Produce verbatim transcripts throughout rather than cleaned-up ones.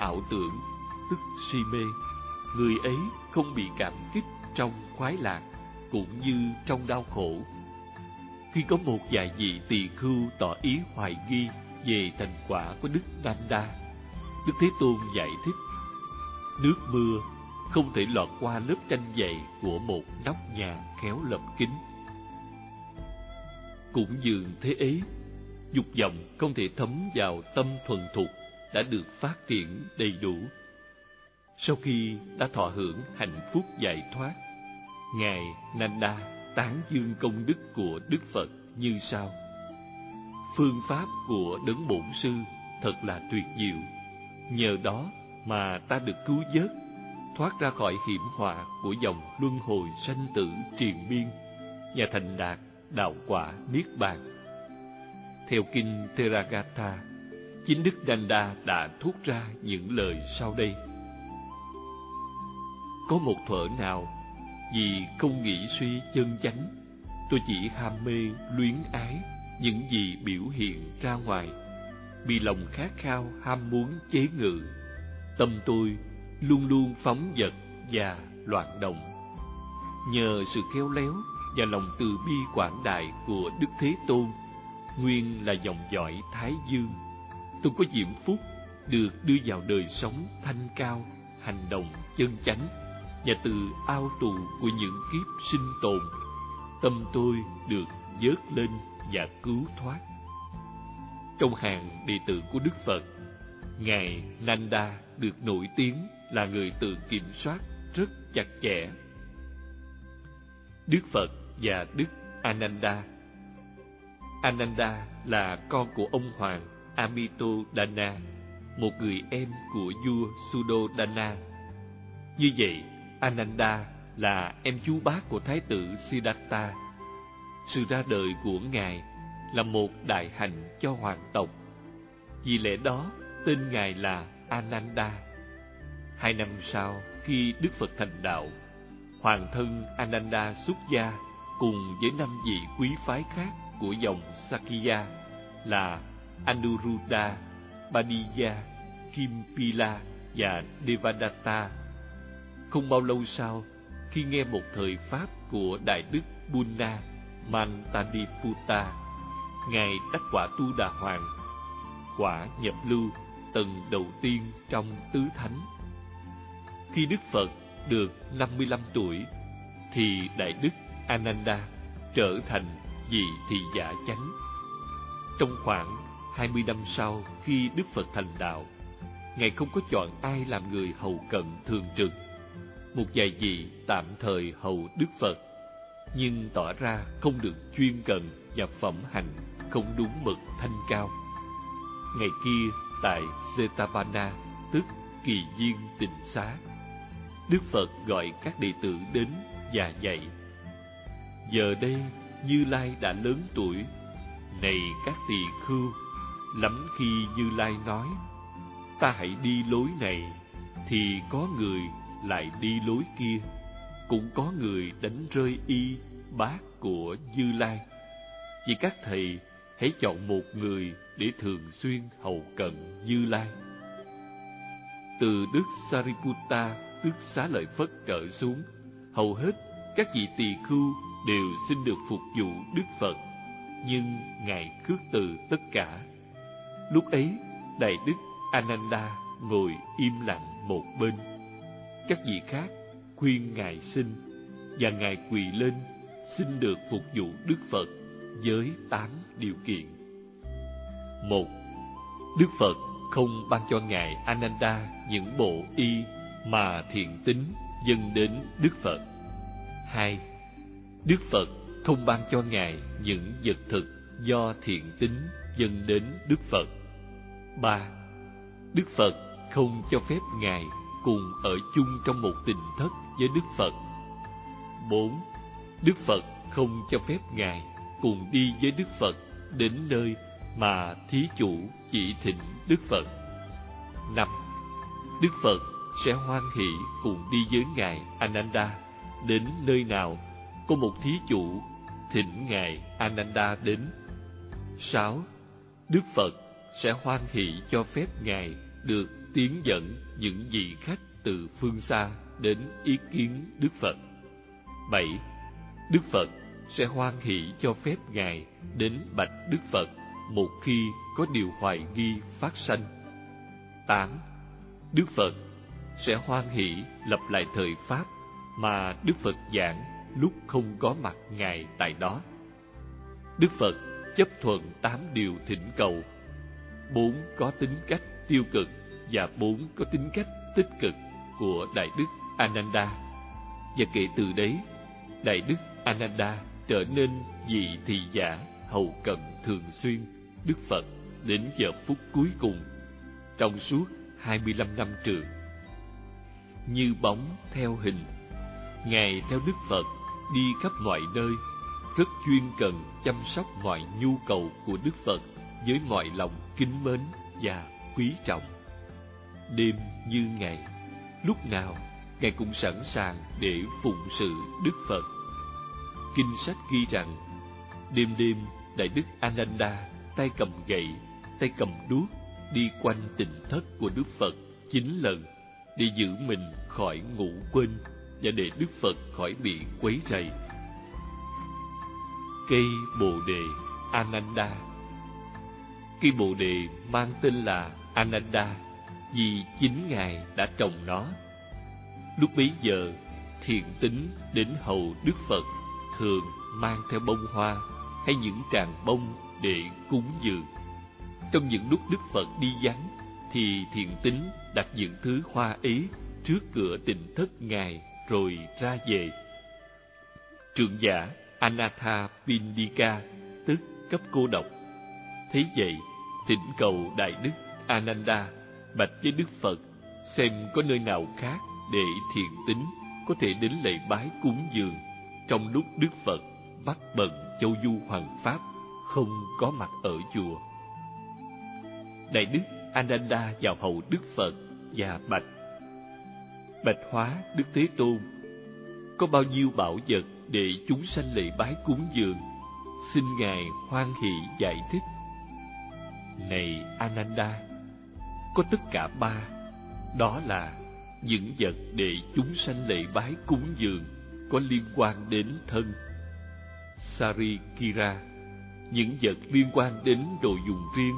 ảo tưởng, tức si mê, người ấy không bị cảm kích trong khoái lạc cũng như trong đau khổ. Khi có một vài vị tỳ khưu tỏ ý hoài nghi về thành quả của Đức Nanda, Đức Thế Tôn giải thích: nước mưa không thể lọt qua lớp tranh vầy của một nóc nhà khéo lập kín. Cũng dường thế ấy, dục vọng không thể thấm vào tâm thuần thục đã được phát triển đầy đủ. Sau khi đã thọ hưởng hạnh phúc giải thoát, Ngài Nanda tán dương công đức của Đức Phật như sau: phương pháp của Đấng Bổn Sư thật là tuyệt diệu. Nhờ đó mà ta được cứu vớt, thoát ra khỏi hiểm họa của dòng luân hồi sanh tử triền miên và thành đạt đạo quả niết bàn. Theo kinh Theragatha, chính Đức Nanda đã thốt ra những lời sau đây: có một thuở nào, vì không nghĩ suy chân chánh, tôi chỉ ham mê luyến ái những gì biểu hiện ra ngoài, bị lòng khát khao ham muốn chế ngự, tâm tôi luôn luôn phóng dật và loạn động. Nhờ sự khéo léo và lòng từ bi quảng đại của Đức Thế Tôn, nguyên là dòng dõi Thái Dương, tôi có diễm phúc được đưa vào đời sống thanh cao, hành động chân chánh, và từ ao tù của những kiếp sinh tồn, tâm tôi được vớt lên và cứu thoát. Trong hàng đệ tử của Đức Phật, Ngài Nanda được nổi tiếng là người tự kiểm soát rất chặt chẽ. Đức Phật và Đức Ananda. Ananda là con của ông hoàng Amitodana, một người em của vua Suddhodana. Như vậy, Ananda là em chú bác của Thái tử Siddhartha. Sự ra đời của Ngài là một đại hạnh cho hoàng tộc. Vì lẽ đó, tên Ngài là Ananda. Hai năm sau, khi Đức Phật thành đạo, hoàng thân Ananda xuất gia cùng với năm vị quý phái khác của dòng Sakya là Anuruddha, Badiya, Kimpila và Devadatta. Không bao lâu sau, khi nghe một thời pháp của Đại Đức Bunna Mantaniputta, Ngài đắc quả Tu Đà Hoàng, quả nhập lưu tầng đầu tiên trong tứ thánh. Khi Đức Phật được năm mươi lăm tuổi, thì Đại Đức Ananda trở thành vị thị giả chánh. Trong khoảng hai mươi năm sau khi Đức Phật thành đạo, Ngài không có chọn ai làm người hầu cận thường trực. Một vài vị tạm thời hầu Đức Phật, nhưng tỏ ra không được chuyên cần và phẩm hành không đúng mực thanh cao. Ngày kia tại Jetavana, tức Kỳ Viên Tịnh Xá, Đức Phật gọi các đệ tử đến và dạy: giờ đây Như Lai đã lớn tuổi, này các tỳ khưu, lắm khi Như Lai nói ta hãy đi lối này, thì có người lại đi lối kia, cũng có người đánh rơi y bát của Như Lai. Vì các thầy hãy chọn một người để thường xuyên hầu cận Như Lai. Từ Đức Sariputta, tức Xá Lợi Phất trở xuống, hầu hết các vị tỳ khưu đều xin được phục vụ Đức Phật, nhưng Ngài khước từ tất cả. Lúc ấy, Đại Đức Ananda ngồi im lặng một bên. Các vị khác khuyên Ngài xin, và Ngài quỳ lên xin được phục vụ Đức Phật với tám điều kiện. Một, Đức Phật không ban cho Ngài Ananda những bộ y mà thiện tín dâng đến Đức Phật. Hai, Đức Phật không ban cho Ngài những vật thực do thiện tín dâng đến Đức Phật. Ba, Đức Phật không cho phép Ngài cùng ở chung trong một tỉnh thất với Đức Phật. Bốn, Đức Phật không cho phép Ngài cùng đi với Đức Phật đến nơi mà thí chủ chỉ thỉnh Đức Phật. Năm, Đức Phật sẽ hoan hỷ cùng đi với Ngài Ananda đến nơi nào có một thí chủ thỉnh Ngài Ananda đến. Sáu, Đức Phật sẽ hoan hỷ cho phép Ngài được tiến dẫn những vị khách từ phương xa đến ý kiến Đức Phật. Bảy. Đức Phật sẽ hoan hỷ cho phép Ngài đến bạch Đức Phật một khi có điều hoài nghi phát sanh. Tám. Đức Phật sẽ hoan hỷ lập lại thời Pháp mà Đức Phật giảng lúc không có mặt Ngài tại đó. Đức Phật chấp thuận tám điều thỉnh cầu, bốn có tính cách tiêu cực và bốn có tính cách tích cực của Đại Đức Ananda. Và kể từ đấy, Đại Đức Ananda trở nên vị thị giả hầu cận thường xuyên Đức Phật đến giờ phút cuối cùng trong suốt hai mươi lăm năm trường. Như bóng theo hình, Ngài theo Đức Phật đi khắp mọi nơi, rất chuyên cần chăm sóc mọi nhu cầu của Đức Phật với mọi lòng kính mến và quý trọng. Đêm như ngày, lúc nào Ngài cũng sẵn sàng để phụng sự Đức Phật. Kinh sách ghi rằng, đêm đêm Đại Đức Ananda tay cầm gậy, tay cầm đuốc đi quanh tịnh thất của Đức Phật chín lần để giữ mình khỏi ngủ quên và để Đức Phật khỏi bị quấy rầy. Cây Bồ Đề Ananda. Cây Bồ Đề mang tên là Ananda vì chính Ngài đã trồng nó. Lúc bấy giờ, thiện tín đến hầu Đức Phật thường mang theo bông hoa hay những tràng bông để cúng dường. Trong những lúc Đức Phật đi vắng, thì thiện tín đặt những thứ hoa ấy trước cửa tịnh thất Ngài rồi ra về. Trưởng giả Anathapindika, tức cấp cô độc, thấy vậy thỉnh cầu Đại Đức Ananda bạch với Đức Phật xem có nơi nào khác để thiện tín có thể đến lễ bái cúng dường trong lúc Đức Phật bắt bận châu du hoằng pháp không có mặt ở chùa. Đại Đức Ananda vào hầu Đức Phật và bạch: Bạch Hóa Đức Thế Tôn, có bao nhiêu bảo vật để chúng sanh lễ bái cúng dường, xin Ngài hoan hỷ giải thích. Này Ananda, có tất cả ba, đó là những vật để chúng sanh lễ bái cúng dường có liên quan đến thân, Sarikira, những vật liên quan đến đồ dùng riêng,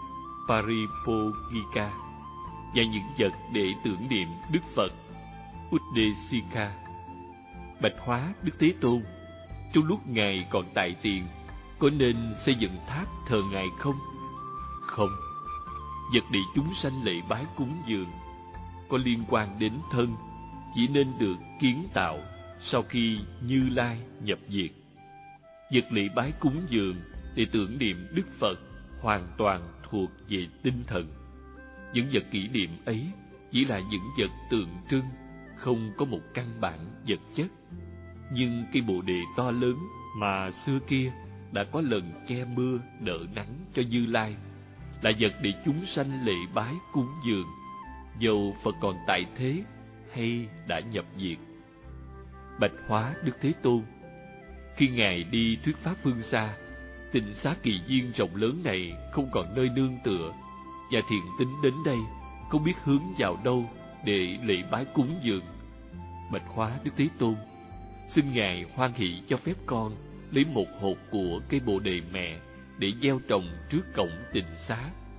Paripogika, và những vật để tưởng niệm Đức Phật, Uddesika. Bạch Hóa Đức Thế Tôn, trong lúc Ngài còn tại tiền, có nên xây dựng tháp thờ Ngài không? Không. Vật để chúng sanh lễ bái cúng dường có liên quan đến thân chỉ nên được kiến tạo sau khi Như Lai nhập diệt. Vật lễ bái cúng dường để tưởng niệm Đức Phật hoàn toàn thuộc về tinh thần. Những vật kỷ niệm ấy chỉ là những vật tượng trưng, không có một căn bản vật chất. Nhưng cây Bồ Đề to lớn mà xưa kia đã có lần che mưa đỡ nắng cho Như Lai là vật để chúng sanh lễ bái cúng dường, dầu Phật còn tại thế hay đã nhập diệt. Bạch Hóa Đức Thế Tôn, khi Ngài đi thuyết pháp phương xa, tịnh xá kỳ viên rộng lớn này không còn nơi nương tựa, và thiện tín đến đây không biết hướng vào đâu để lễ bái cúng dường. Bạch Hóa Đức Thế Tôn, xin Ngài hoan hỷ cho phép con lấy một hột của cây Bồ Đề mẹ để gieo trồng trước cổng tịnh xá.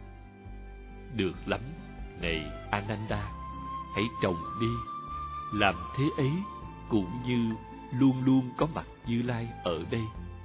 Được lắm, này Ananda, hãy trồng đi. Làm thế ấy cũng như luôn luôn có mặt Như Lai ở đây.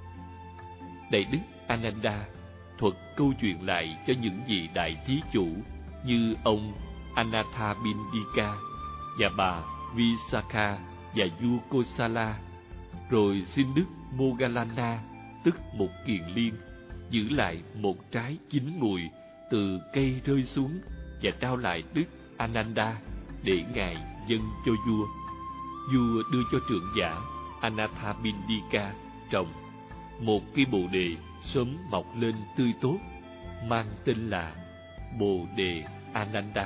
Đại Đức Ananda thuật câu chuyện lại cho những vị đại thí chủ như ông Anathapindika và bà Visakha và vua Kosala, rồi xin Đức Moggallana, tức một kiền liên, giữ lại một trái chín mùi từ cây rơi xuống và trao lại Đức Ananda để Ngài dâng cho vua. Vua đưa cho trưởng giả Anathapindika trồng một cây Bồ Đề sớm mọc lên tươi tốt, mang tên là Bồ Đề Ananda.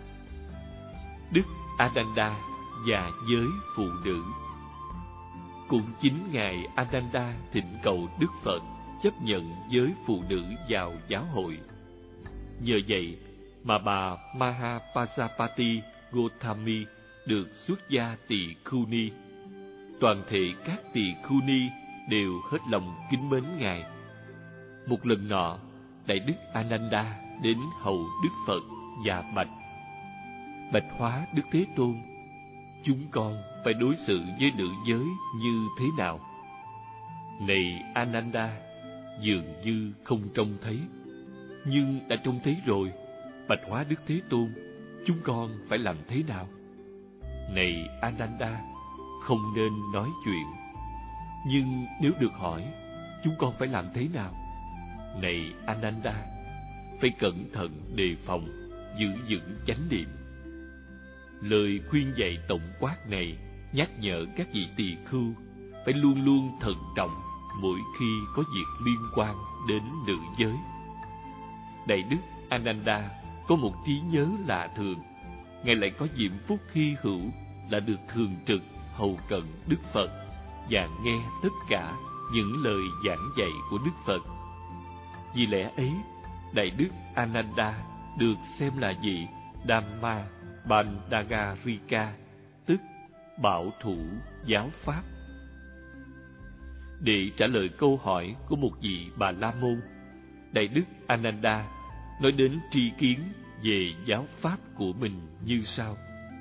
Đức Ananda và giới phụ nữ. Cũng chính Ngài Ananda thỉnh cầu Đức Phật chấp nhận giới phụ nữ vào giáo hội. Nhờ vậy, mà bà Mahapajapati Gautami được xuất gia tỳ khưu ni. Toàn thể các tỳ khưu ni đều hết lòng kính mến Ngài. Một lần nọ, Đại đức Ananda đến hầu Đức Phật và bạch: Bạch hóa Đức Thế Tôn, chúng con phải đối xử với nữ giới như thế nào? Này Ananda, dường như không trông thấy, nhưng đã trông thấy rồi. Bạch hóa Đức Thế Tôn, chúng con phải làm thế nào? Này Ananda, không nên nói chuyện. Nhưng nếu được hỏi, chúng con phải làm thế nào? Này Ananda, phải cẩn thận đề phòng, giữ vững chánh niệm. Lời khuyên dạy tổng quát này nhắc nhở các vị tỳ khưu phải luôn luôn thận trọng mỗi khi có việc liên quan đến nữ giới. Đại đức Ananda có một trí nhớ lạ thường. Ngài lại có diễm phúc hy hữu là được thường trực hầu cận Đức Phật và nghe tất cả những lời giảng dạy của Đức Phật. Vì lẽ ấy, Đại đức Ananda được xem là vị Dhamma Bandagarika, tức bảo thủ giáo pháp. Để trả lời câu hỏi của một vị Bà La Môn, Đại đức Ananda nói đến tri kiến về giáo pháp của mình như sau: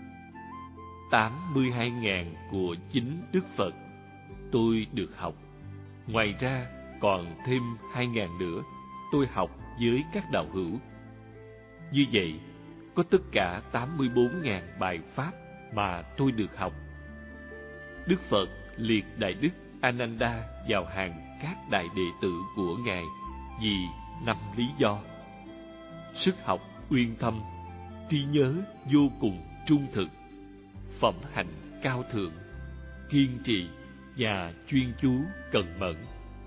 tám mươi hai ngàn của chính Đức Phật tôi được học. Ngoài ra còn thêm hai ngàn nữa tôi học với các đạo hữu. Như vậy, có tất cả tám mươi bốn ngàn bài pháp mà tôi được học. Đức Phật liệt Đại đức Ananda vào hàng các đại đệ tử của Ngài vì năm lý do: sức học uyên thâm, trí nhớ vô cùng trung thực, phẩm hạnh cao thượng, kiên trì và chuyên chú cần mẫn.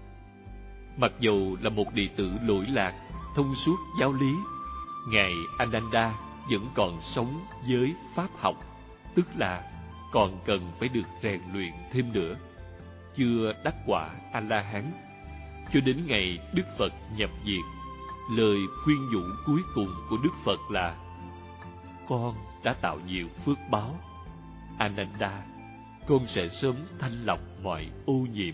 Mặc dầu là một đệ tử lỗi lạc, thông suốt giáo lý, Ngài Ananda vẫn còn sống với pháp học, tức là còn cần phải được rèn luyện thêm nữa, chưa đắc quả A-la-hán. Cho đến ngày Đức Phật nhập diệt, lời khuyên nhủ cuối cùng của Đức Phật là: con đã tạo nhiều phước báo, Ananda, con sẽ sớm thanh lọc mọi ô nhiễm.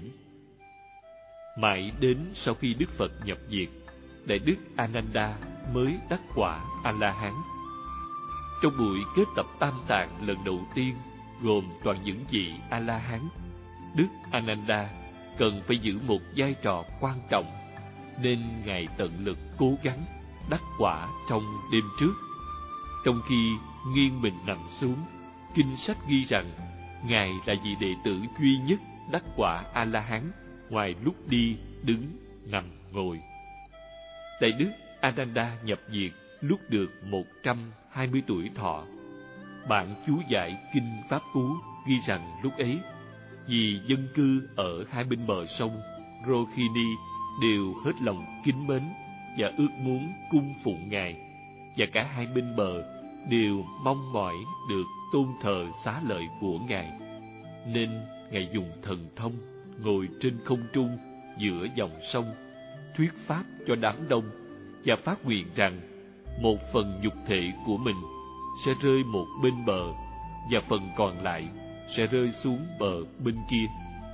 Mãi đến sau khi Đức Phật nhập diệt, Đại đức Ananda mới đắc quả A-la-hán. Trong buổi kết tập Tam Tạng lần đầu tiên gồm toàn những vị A-la-hán, Đức Ananda cần phải giữ một vai trò quan trọng, nên Ngài tận lực cố gắng đắc quả trong đêm trước. Trong khi nghiêng mình nằm xuống, kinh sách ghi rằng Ngài là vị đệ tử duy nhất đắc quả A-la-hán ngoài lúc đi, đứng, nằm, ngồi. Đại đức Ananda nhập diệt lúc được một trăm hai mươi tuổi thọ. Bản chú giải Kinh Pháp Cú ghi rằng lúc ấy, vì dân cư ở hai bên bờ sông Rohini đều hết lòng kính mến và ước muốn cung phụng Ngài, và cả hai bên bờ đều mong mỏi được tôn thờ xá lợi của Ngài, nên Ngài dùng thần thông ngồi trên không trung giữa dòng sông, thuyết pháp cho đám đông và phát nguyện rằng một phần nhục thể của mình sẽ rơi một bên bờ và phần còn lại sẽ rơi xuống bờ bên kia.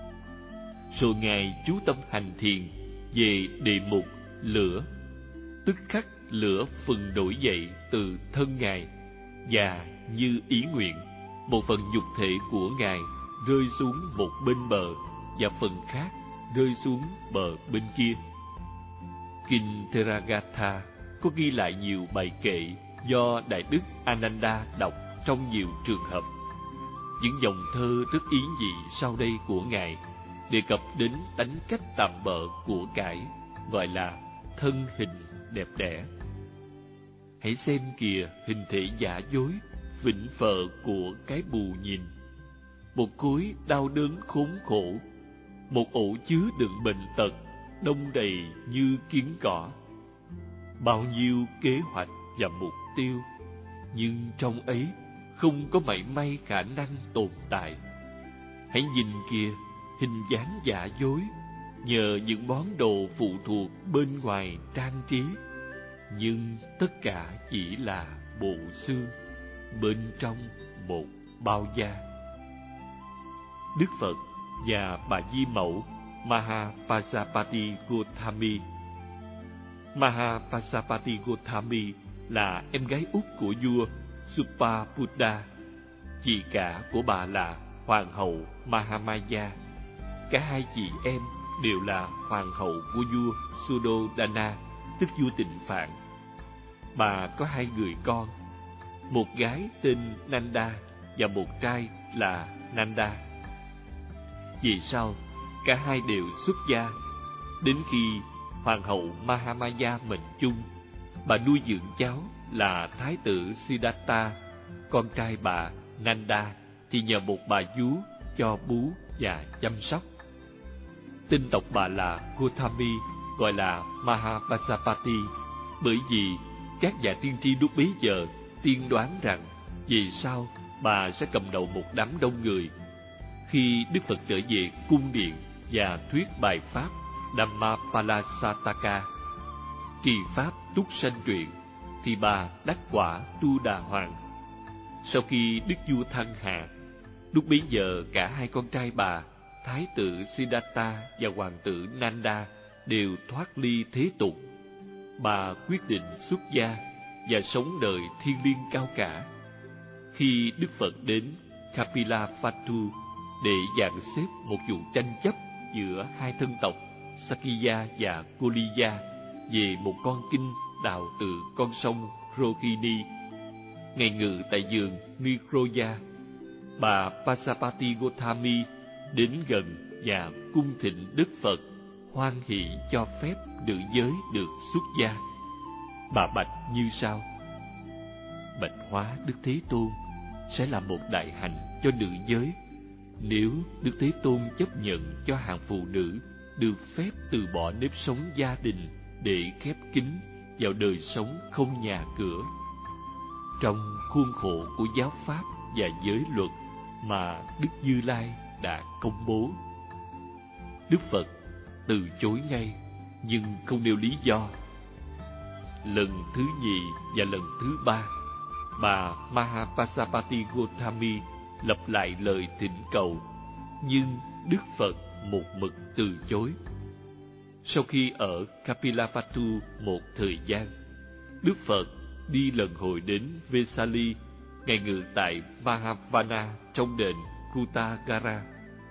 Rồi Ngài chú tâm hành thiền về đề mục lửa. Tức khắc lửa phừng nổi dậy từ thân Ngài, và như ý nguyện, một phần nhục thể của Ngài rơi xuống một bên bờ và phần khác rơi xuống bờ bên kia. Kinh Theragatha có ghi lại nhiều bài kệ do Đại đức Ananda đọc trong nhiều trường hợp. Những dòng thơ rất ý nhị sau đây của Ngài đề cập đến tánh cách tạm bợ của cải, gọi là thân hình đẹp đẽ. Hãy xem kìa hình thể giả dối, vĩnh phờ của cái bù nhìn, một khối đau đớn khốn khổ, một ổ chứa đựng bệnh tật đông đầy như kiến cỏ. Bao nhiêu kế hoạch và mục tiêu, nhưng trong ấy không có mảy may khả năng tồn tại. Hãy nhìn kìa hình dáng giả dối, nhờ những món đồ phụ thuộc bên ngoài trang trí, nhưng tất cả chỉ là bộ xương bên trong một bao da. Đức Phật và bà Di Mẫu Mahapajapati Gautami. Mahapajapati Gautami là em gái út của vua Supabuddha. Chị cả của bà là Hoàng hậu Mahamaya. Cả hai chị em đều là hoàng hậu của vua Suddhodana, tức vua Tịnh Phạn. Bà có hai người con, một gái tên Nanda và một trai là Nanda. Về sau, cả hai đều xuất gia. Đến khi hoàng hậu Mahamaya mệnh chung, bà nuôi dưỡng cháu là thái tử Siddhartha, con trai bà Nanda thì nhờ một bà vú cho bú và chăm sóc. Tên tộc bà là Gautami, gọi là Mahapajapati, bởi vì các nhà tiên tri lúc bấy giờ tiên đoán rằng về sau bà sẽ cầm đầu một đám đông người. Khi Đức Phật trở về cung điện và thuyết bài pháp Dhammapalasataka, trì pháp túc sanh truyện, thì bà đắc quả Tu Đà Hoàng. Sau khi đức vua thăng hạ, lúc bấy giờ cả hai con trai bà, thái tử Siddhartha và hoàng tử Nanda, đều thoát ly thế tục. Bà quyết định xuất gia và sống đời thiêng liêng cao cả. Khi Đức Phật đến Kapilavatthu để dàn xếp một vụ tranh chấp giữa hai thân tộc Sakya và Koliya về một con kinh đào từ con sông Rohini, ngày ngự tại vườn Nikroya, bà Pasapati Gautami đến gần và cung thịnh Đức Phật, hoan hỷ cho phép nữ giới được xuất gia. Bà bạch như sau: Bạch hóa Đức Thế Tôn, sẽ là một đại hạnh cho nữ giới nếu Đức Thế Tôn chấp nhận cho hàng phụ nữ được phép từ bỏ nếp sống gia đình để khép kín vào đời sống không nhà cửa, trong khuôn khổ của giáo pháp và giới luật mà Đức Như Lai đã công bố. Đức Phật từ chối ngay, nhưng không nêu lý do. Lần thứ nhì và lần thứ ba, bà Mahapajapati Gautami lặp lại lời thỉnh cầu, nhưng Đức Phật một mực từ chối. Sau khi ở Kapilavatthu một thời gian, Đức Phật đi lần hồi đến Vesali, ngày ngự tại Mahavana trong đền Kutagara.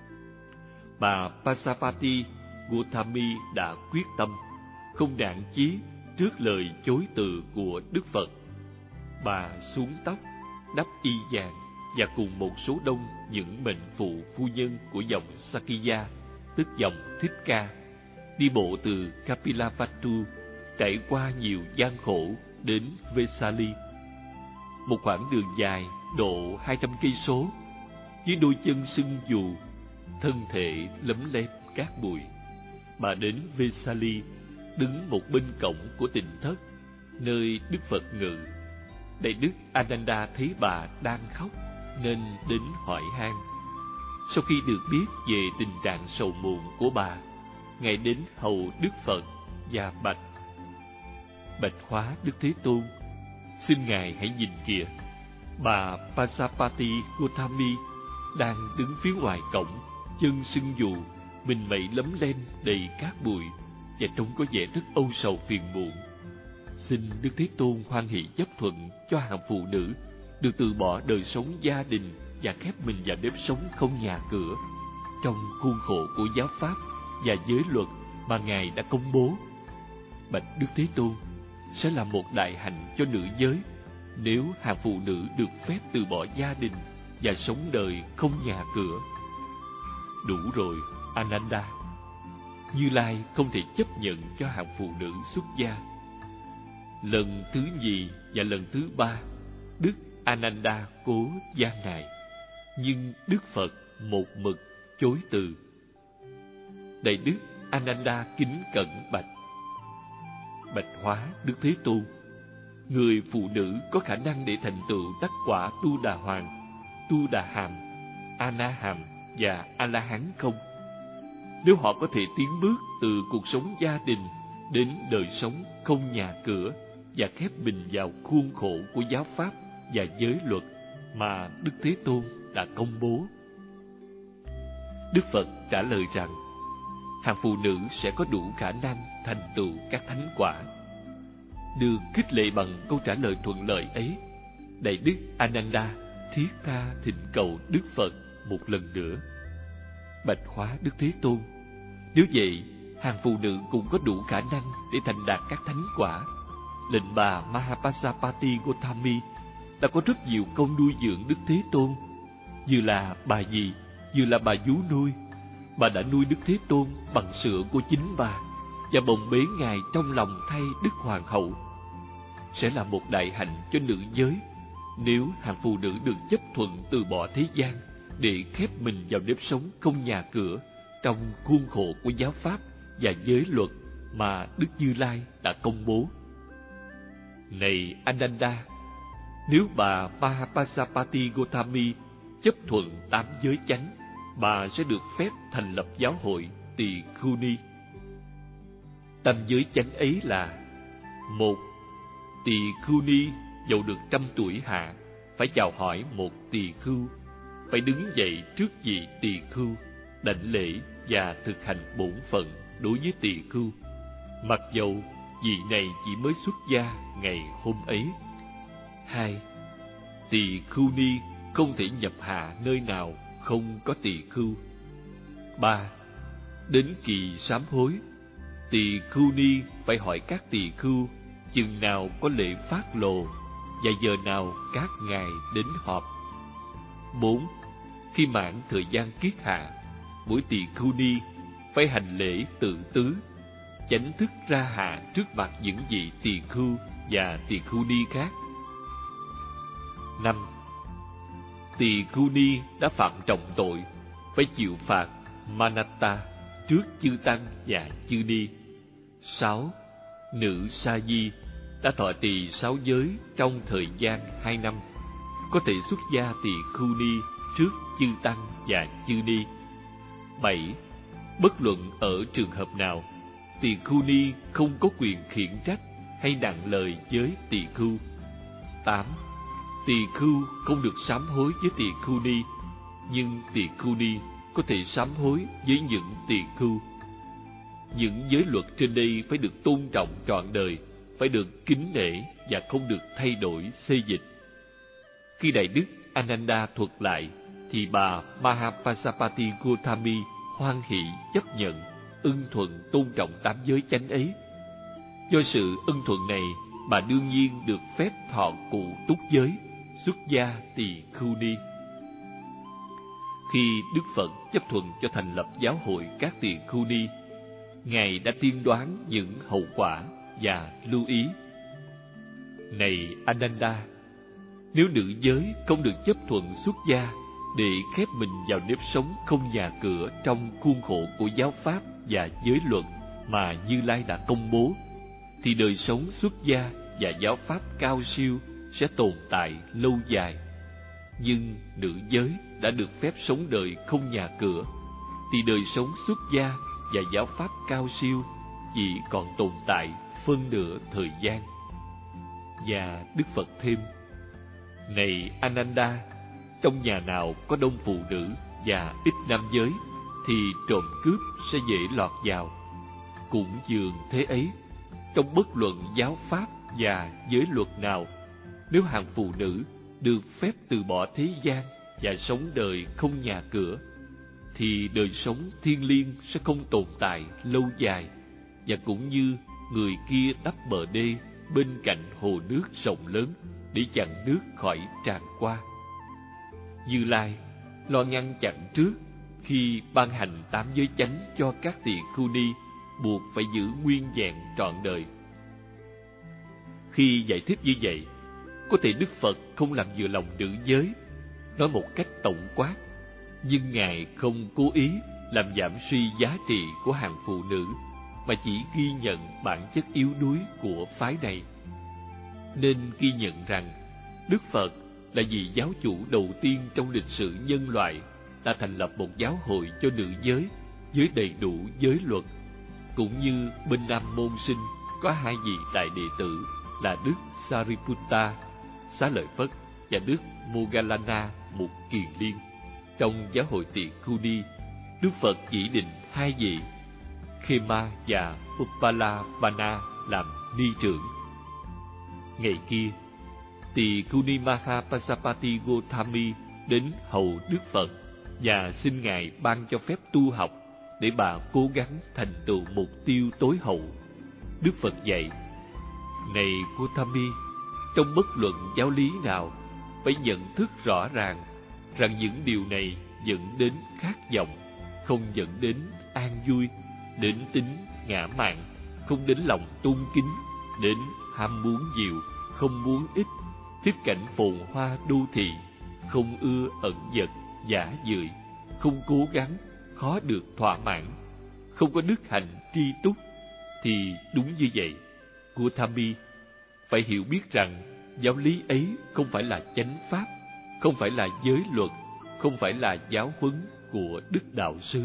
Bà Pasapati Gautami đã quyết tâm, không nản chí trước lời chối từ của Đức Phật. Bà xuống tóc, đắp y vàng và cùng một số đông những mệnh phụ phu nhân của dòng Sakya, tức dòng Thích Ca, đi bộ từ Kapilavatthu, trải qua nhiều gian khổ đến Vesali, một khoảng đường dài độ hai trăm cây số, với đôi chân sưng dù, thân thể lấm lem cát bụi. Bà đến Vesali, đứng một bên cổng của Tịnh Thất, nơi Đức Phật ngự. Đại đức Ananda thấy bà đang khóc nên đến hỏi han. Sau khi được biết về tình trạng sầu muộn của bà, ngài đến hầu Đức Phật và bạch: Bạch hóa Đức Thế Tôn, xin ngài hãy nhìn kìa, bà Pasapati Gautami đang đứng phía ngoài cổng, chân sưng dù, mình mẩy lấm lem đầy cát bụi, và trông có vẻ rất âu sầu phiền muộn. Xin Đức Thế Tôn hoan hỷ chấp thuận cho hàng phụ nữ được từ bỏ đời sống gia đình và khép mình vào nếp sống không nhà cửa, trong khuôn khổ của giáo pháp và giới luật mà ngài đã công bố. Bạch Đức Thế Tôn, sẽ là một đại hạnh cho nữ giới nếu hàng phụ nữ được phép từ bỏ gia đình và sống đời không nhà cửa. Đủ rồi, Ananda. Như Lai không thể chấp nhận cho hàng phụ nữ xuất gia. Lần thứ nhì và lần thứ ba, Đức Ananda cố gian ngài, nhưng Đức Phật một mực chối từ. Đại đức Ananda kính cẩn bạch: Bạch hóa Đức Thế Tôn, người phụ nữ có khả năng để thành tựu đắc quả Tu Đà Hoàng, Tu Đà Hàm, A Na Hàm và A La Hán không? Nếu họ có thể tiến bước từ cuộc sống gia đình đến đời sống không nhà cửa, và khép mình vào khuôn khổ của giáo pháp và giới luật mà Đức Thế Tôn đã công bố. Đức Phật trả lời rằng, hàng phụ nữ sẽ có đủ khả năng thành tựu các thánh quả. Được khích lệ bằng câu trả lời thuận lợi ấy, Đại đức Ananda thiết tha thỉnh cầu Đức Phật một lần nữa: bạch hóa Đức Thế Tôn, nếu vậy hàng phụ nữ cũng có đủ khả năng để thành đạt các thánh quả. Lệnh bà Mahapajapati Gotami đã có rất nhiều công nuôi dưỡng Đức Thế Tôn, vừa là bà dì, vừa là bà vú nuôi. Bà đã nuôi Đức Thế Tôn bằng sữa của chính bà và bồng bế Ngài trong lòng thay Đức Hoàng hậu. Sẽ là một đại hạnh cho nữ giới nếu hàng phụ nữ được chấp thuận từ bỏ thế gian để khép mình vào nếp sống không nhà cửa trong khuôn khổ của giáo pháp và giới luật mà Đức Như Lai đã công bố. Này Ananda, nếu bà Mahapajapati Gotami chấp thuận tám giới chánh, bà sẽ được phép thành lập giáo hội Tỳ Khưu Ni. Tam giới chánh ấy là: một, Tỳ Khưu Ni dầu được trăm tuổi hạ phải chào hỏi một tỳ khưu, phải đứng dậy trước vị tỳ khưu, đảnh lễ và thực hành bổn phận đối với tỳ khưu, mặc dầu vị này chỉ mới xuất gia ngày hôm ấy. Hai, tỳ khưu ni không thể nhập hạ nơi nào không có tỳ khưu. Ba, đến kỳ sám hối, tỳ khưu ni phải hỏi các tỳ khưu chừng nào có lễ phát lộ và giờ nào các ngài đến họp. Bốn, khi mãn thời gian kiết hạ, mỗi tỳ khưu ni phải hành lễ tự tứ, chánh thức ra hạ trước mặt những vị tỳ khưu và tỳ khưu ni khác. Năm, tỳ khưu ni đã phạm trọng tội phải chịu phạt manatta trước chư tăng và chư ni. Sáu, nữ sa di đã thọ trì sáu giới trong thời gian hai năm có thể xuất gia tỳ khưu ni trước chư tăng và chư ni. Bảy, bất luận ở trường hợp nào, tỳ khưu ni không có quyền khiển trách hay nặng lời với tỳ khưu. Tám, tỳ khưu không được sám hối với tỳ khưu ni, nhưng tỳ khưu ni có thể sám hối với những tỳ khưu. Những giới luật trên đây phải được tôn trọng trọn đời, phải được kính nể và không được thay đổi xê dịch. Khi Đại đức Ananda thuật lại, thì bà Mahapajapati Gotami hoan hỷ chấp nhận, ưng thuận tôn trọng tám giới chánh ấy. Do sự ưng thuận này, bà đương nhiên được phép thọ cụ túc giới, xuất gia tỳ khưu ni. Khi Đức Phật chấp thuận cho thành lập giáo hội các tỳ khưu ni, Ngài đã tiên đoán những hậu quả và lưu ý: này Ananda, nếu nữ giới không được chấp thuận xuất gia để khép mình vào nếp sống không nhà cửa trong khuôn khổ của giáo pháp và giới luật mà Như Lai đã công bố, thì đời sống xuất gia và giáo pháp cao siêu sẽ tồn tại lâu dài. Nhưng nữ giới đã được phép sống đời không nhà cửa, thì đời sống xuất gia và giáo pháp cao siêu chỉ còn tồn tại phân nửa thời gian. Và Đức Phật thêm: này Ananda, trong nhà nào có đông phụ nữ và ít nam giới, thì trộm cướp sẽ dễ lọt vào. Cũng dường thế ấy, trong bất luận giáo pháp và giới luật nào, nếu hàng phụ nữ được phép từ bỏ thế gian và sống đời không nhà cửa, thì đời sống thiêng liêng sẽ không tồn tại lâu dài, và cũng như người kia đắp bờ đê bên cạnh hồ nước rộng lớn để chặn nước khỏi tràn qua. Như Lai lo ngăn chặn trước khi ban hành tám giới chánh cho các tỳ khưu ni buộc phải giữ nguyên vẹn trọn đời. Khi giải thích như vậy, có thể Đức Phật không làm vừa lòng nữ giới, nói một cách tổng quát, nhưng Ngài không cố ý làm giảm suy giá trị của hàng phụ nữ, mà chỉ ghi nhận bản chất yếu đuối của phái này. Nên ghi nhận rằng Đức Phật là vị giáo chủ đầu tiên trong lịch sử nhân loại đã thành lập một giáo hội cho nữ giới với đầy đủ giới luật, cũng như bên Nam Môn Sinh có hai vị đại đệ tử là Đức Sariputta, Xá Lợi Phất và Đức Moggallana một kiền liên. Trong giáo hội Tỳ Khưu Ni, Đức Phật chỉ định hai vị Khema và Uppalavana làm ni trưởng. Ngày kia, Tỳ Khưu Ni Mahapajapati Gotami đến hầu Đức Phật và xin Ngài ban cho phép tu học để bà cố gắng thành tựu mục tiêu tối hậu. Đức Phật dạy: Này Gotami, trong bất luận giáo lý nào, phải nhận thức rõ ràng rằng những điều này dẫn đến khát vọng, không dẫn đến an vui, đến tính ngã mạn, không đến lòng tôn kính, đến ham muốn nhiều, không muốn ít, thích cảnh phồn hoa đô thị, không ưa ẩn dật, giả dưỡi, không cố gắng, khó được thỏa mãn, không có đức hạnh tri túc. Thì đúng như vậy, Gotami phải hiểu biết rằng giáo lý ấy không phải là chánh pháp, không phải là giới luật, không phải là giáo huấn của Đức Đạo Sư.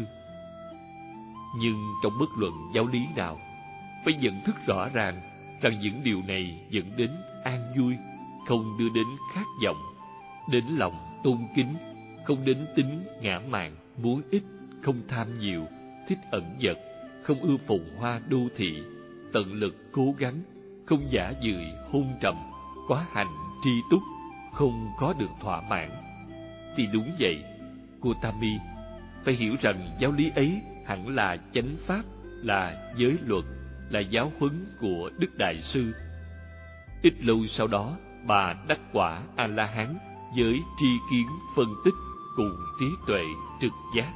Nhưng trong bất luận giáo lý nào, phải nhận thức rõ ràng rằng những điều này dẫn đến an vui, không đưa đến khát vọng, đến lòng tôn kính, không đến tính ngã mạn, muốn ít, không tham nhiều, thích ẩn dật, không ưa phồn hoa đô thị, tận lực cố gắng, không giả dưỡi hôn trầm, quá hành tri túc, không có được thỏa mãn. Thì đúng vậy, Gotami phải hiểu rằng giáo lý ấy hẳn là chánh pháp, là giới luật, là giáo huấn của Đức Đại Sư. Ít lâu sau đó, bà đắc quả A-la-hán với tri kiến phân tích cùng trí tuệ trực giác.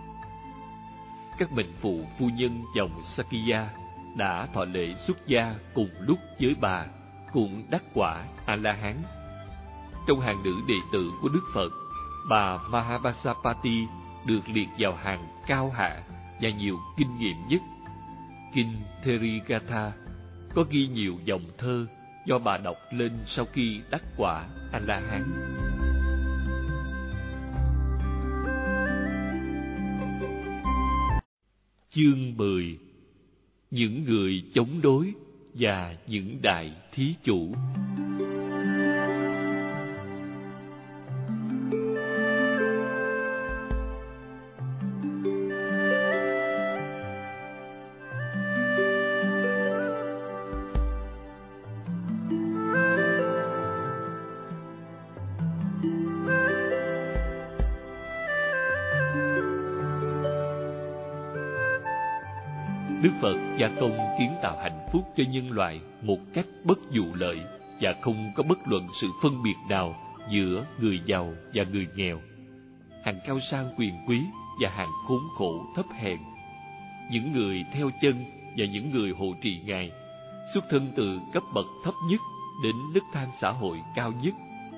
Các mệnh phụ phu nhân dòng Sakya đã thọ lễ xuất gia cùng lúc với bà, cũng đắc quả A-la-hán. Trong hàng nữ đệ tử của Đức Phật, bà Mahapajapati được liệt vào hàng cao hạ và nhiều kinh nghiệm nhất. Kinh Therigatha có ghi nhiều dòng thơ do bà đọc lên sau khi đắc quả A-la-hán. Chương mười. Những người chống đối và những đại thí chủ. Đức Phật gia công kiến tạo hạnh phúc cho nhân loại một cách bất vụ lợi và không có bất luận sự phân biệt nào giữa người giàu và người nghèo, hàng cao sang quyền quý và hàng khốn khổ thấp hèn, những người theo chân và những người hộ trì Ngài, xuất thân từ cấp bậc thấp nhất đến nấc thang xã hội cao nhất,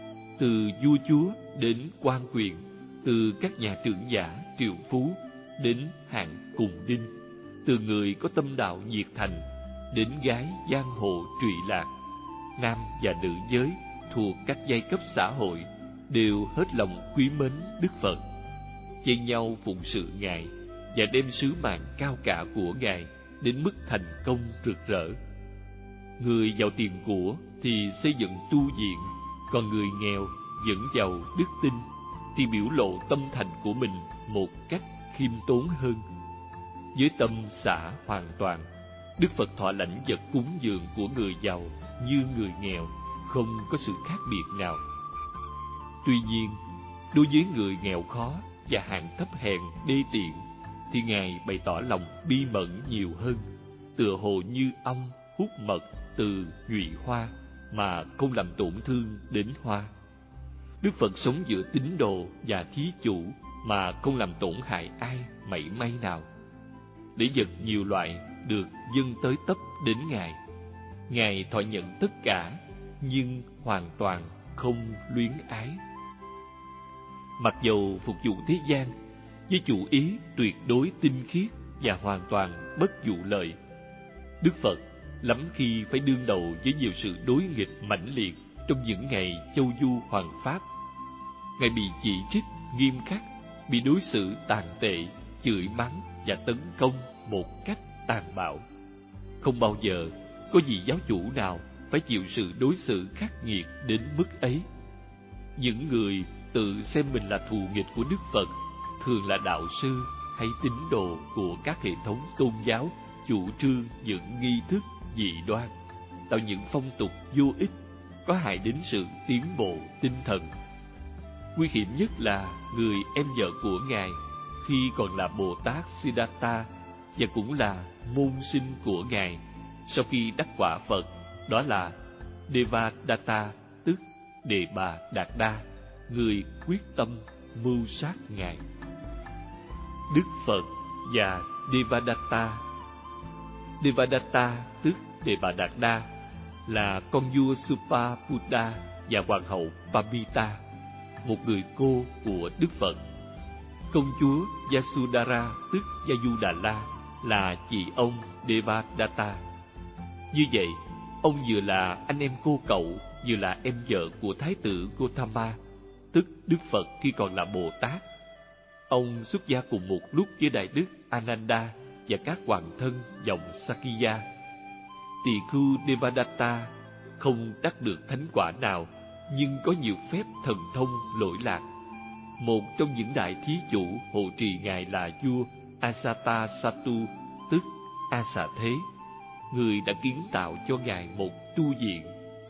từ vua chúa đến quan quyền, từ các nhà trưởng giả triệu phú đến hạng cùng đinh, từ người có tâm đạo nhiệt thành đến gái giang hồ trụy lạc, nam và nữ giới thuộc các giai cấp xã hội đều hết lòng quý mến Đức Phật, chia nhau phụng sự Ngài và đem sứ mạng cao cả của Ngài đến mức thành công rực rỡ. Người giàu tiền của thì xây dựng tu viện, còn người nghèo vẫn giàu đức tin thì biểu lộ tâm thành của mình một cách khiêm tốn hơn. Với tâm xả hoàn toàn, Đức Phật thọ lãnh vật cúng dường của người giàu như người nghèo, không có sự khác biệt nào. Tuy nhiên, đối với người nghèo khó và hạng thấp hèn đê tiện thì Ngài bày tỏ lòng bi mẫn nhiều hơn, tựa hồ như ong hút mật từ nhụy hoa mà không làm tổn thương đến hoa. Đức Phật sống giữa tín đồ và thí chủ mà không làm tổn hại ai mảy may nào. Để vật nhiều loại được dâng tới tấp đến Ngài, Ngài thọ nhận tất cả nhưng hoàn toàn không luyến ái. Mặc dầu phục vụ thế gian với chủ ý tuyệt đối tinh khiết và hoàn toàn bất vụ lợi, Đức Phật lắm khi phải đương đầu với nhiều sự đối nghịch mãnh liệt trong những ngày châu du hoàng pháp. Ngài bị chỉ trích nghiêm khắc, bị đối xử tàn tệ, chửi mắng và tấn công một cách tàn bạo. Không bao giờ có vị giáo chủ nào phải chịu sự đối xử khắc nghiệt đến mức ấy. Những người tự xem mình là thù nghịch của Đức Phật thường là đạo sư hay tín đồ của các hệ thống tôn giáo chủ trương những nghi thức dị đoan, tạo những phong tục vô ích, có hại đến sự tiến bộ tinh thần. Nguy hiểm nhất là người em vợ của Ngài khi còn là Bồ Tát Siddhartha và cũng là môn sinh của Ngài sau khi đắc quả Phật, đó là Devadatta, tức Đề Bà Đạt Đa, người quyết tâm mưu sát Ngài. Đức Phật và Devadatta. Devadatta, tức Đề Bà Đạt Đa, là con vua Supabuddha và hoàng hậu Pamita, một người cô của Đức Phật. Công chúa Yasudhara, tức Yajudala, là chị ông Devadatta. Như vậy, ông vừa là anh em cô cậu, vừa là em vợ của Thái tử Gotama, tức Đức Phật khi còn là Bồ Tát. Ông xuất gia cùng một lúc với Đại Đức Ananda và các hoàng thân dòng Sakya. Tỳ khưu Devadatta không đắc được thánh quả nào, nhưng có nhiều phép thần thông lỗi lạc. Một trong những đại thí chủ hộ trì Ngài là vua Ajatasattu, tức A Xà Thế, người đã kiến tạo cho Ngài một tu viện.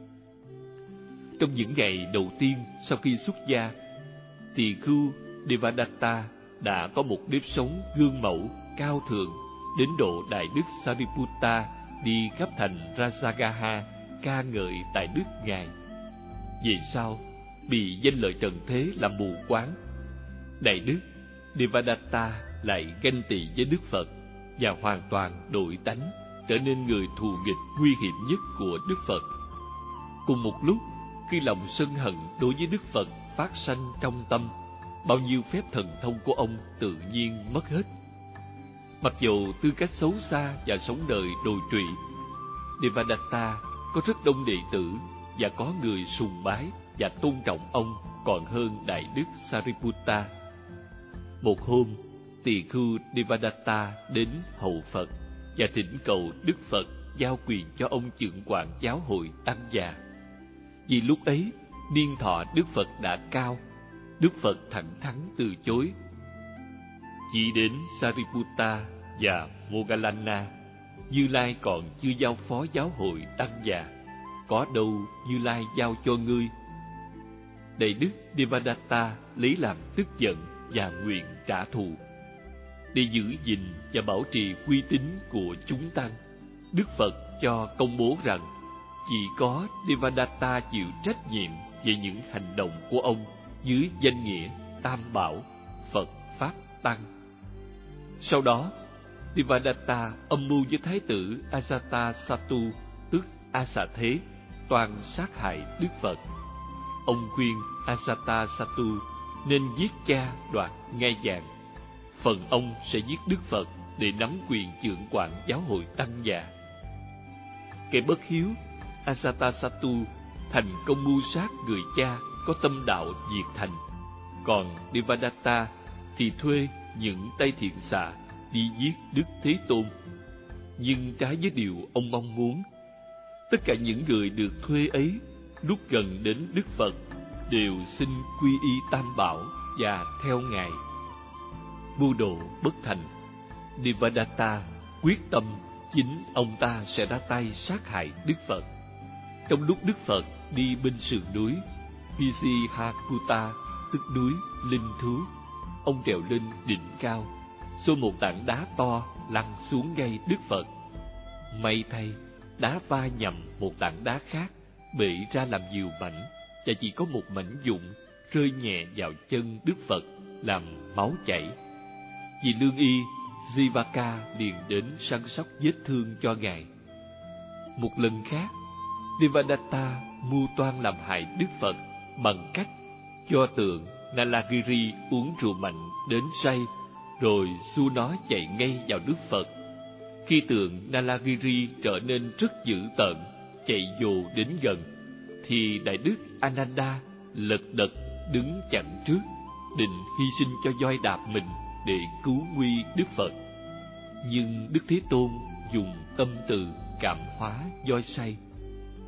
Trong những ngày đầu tiên sau khi xuất gia, tỳ khưu Devadatta đã có một nếp sống gương mẫu, cao thượng, đến độ Đại Đức Sariputta đi khắp thành Rajagaha ca ngợi tại đức Ngài. Về sau, bị danh lợi trần thế làm mù quáng, Đại Đức Devadatta lại ganh tị với Đức Phật và hoàn toàn đổi tánh, trở nên người thù nghịch nguy hiểm nhất của Đức Phật. Cùng một lúc, khi lòng sân hận đối với Đức Phật phát sanh trong tâm, bao nhiêu phép thần thông của ông tự nhiên mất hết. Mặc dù tư cách xấu xa và sống đời đồi trụy, Devadatta có rất đông đệ tử và có người sùng bái và tôn trọng ông còn hơn Đại Đức Sariputta. Một hôm, tỳ khưu Devadatta đến hầu Phật và thỉnh cầu Đức Phật giao quyền cho ông chưởng quản giáo hội Tăng Già. Vì lúc ấy, niên thọ Đức Phật đã cao, Đức Phật thẳng thắn từ chối. Chỉ đến Sariputta và Moggallana, Như Lai còn chưa giao phó giáo hội Tăng Già, có đâu Như Lai giao cho ngươi. Đại Đức Devadatta lấy làm tức giận và nguyện trả thù. Để giữ gìn và bảo trì uy tín của chúng tăng, Đức Phật cho công bố rằng chỉ có Devadatta chịu trách nhiệm về những hành động của ông dưới danh nghĩa Tam Bảo, Phật, Pháp, Tăng. Sau đó, Devadatta âm mưu với Thái tử Ajatasattu, tức A Xà Thế, toàn sát hại Đức Phật. Ông khuyên Ajatasattu nên giết cha đoạt ngai vàng. Phần ông sẽ giết Đức Phật để nắm quyền chưởng quản giáo hội Tăng Già. Kẻ bất hiếu Ajatasattu thành công mưu sát người cha có tâm đạo diệt thành, còn Devadatta thì thuê những tay thiện xạ đi giết Đức Thế Tôn. Nhưng trái với điều ông mong muốn, tất cả những người được thuê ấy lúc gần đến Đức Phật đều xin quy y Tam Bảo và theo Ngài. Mưu đồ bất thành, Devadatta quyết tâm chính ông ta sẽ ra tay sát hại Đức Phật. Trong lúc Đức Phật đi bên sườn núi Visihakuta, tức núi Linh Thú, ông trèo lên đỉnh cao, xô một tảng đá to lăn xuống ngay Đức Phật. May thay, đá va nhầm một tảng đá khác, bể ra làm nhiều mảnh, và chỉ có một mảnh vụn rơi nhẹ vào chân Đức Phật, làm máu chảy. Vì lương y, Jivaka liền đến săn sóc vết thương cho Ngài. Một lần khác, Devadatta mưu toan làm hại Đức Phật bằng cách cho tượng Nalagiri uống rượu mạnh đến say, rồi xua nó chạy ngay vào Đức Phật. Khi tượng Nalagiri trở nên rất dữ tợn, chạy vồ đến gần, thì Đại Đức Ananda lật đật đứng chặn trước, định hy sinh cho voi đạp mình để cứu nguy Đức Phật. Nhưng Đức Thế Tôn dùng tâm từ cảm hóa voi say.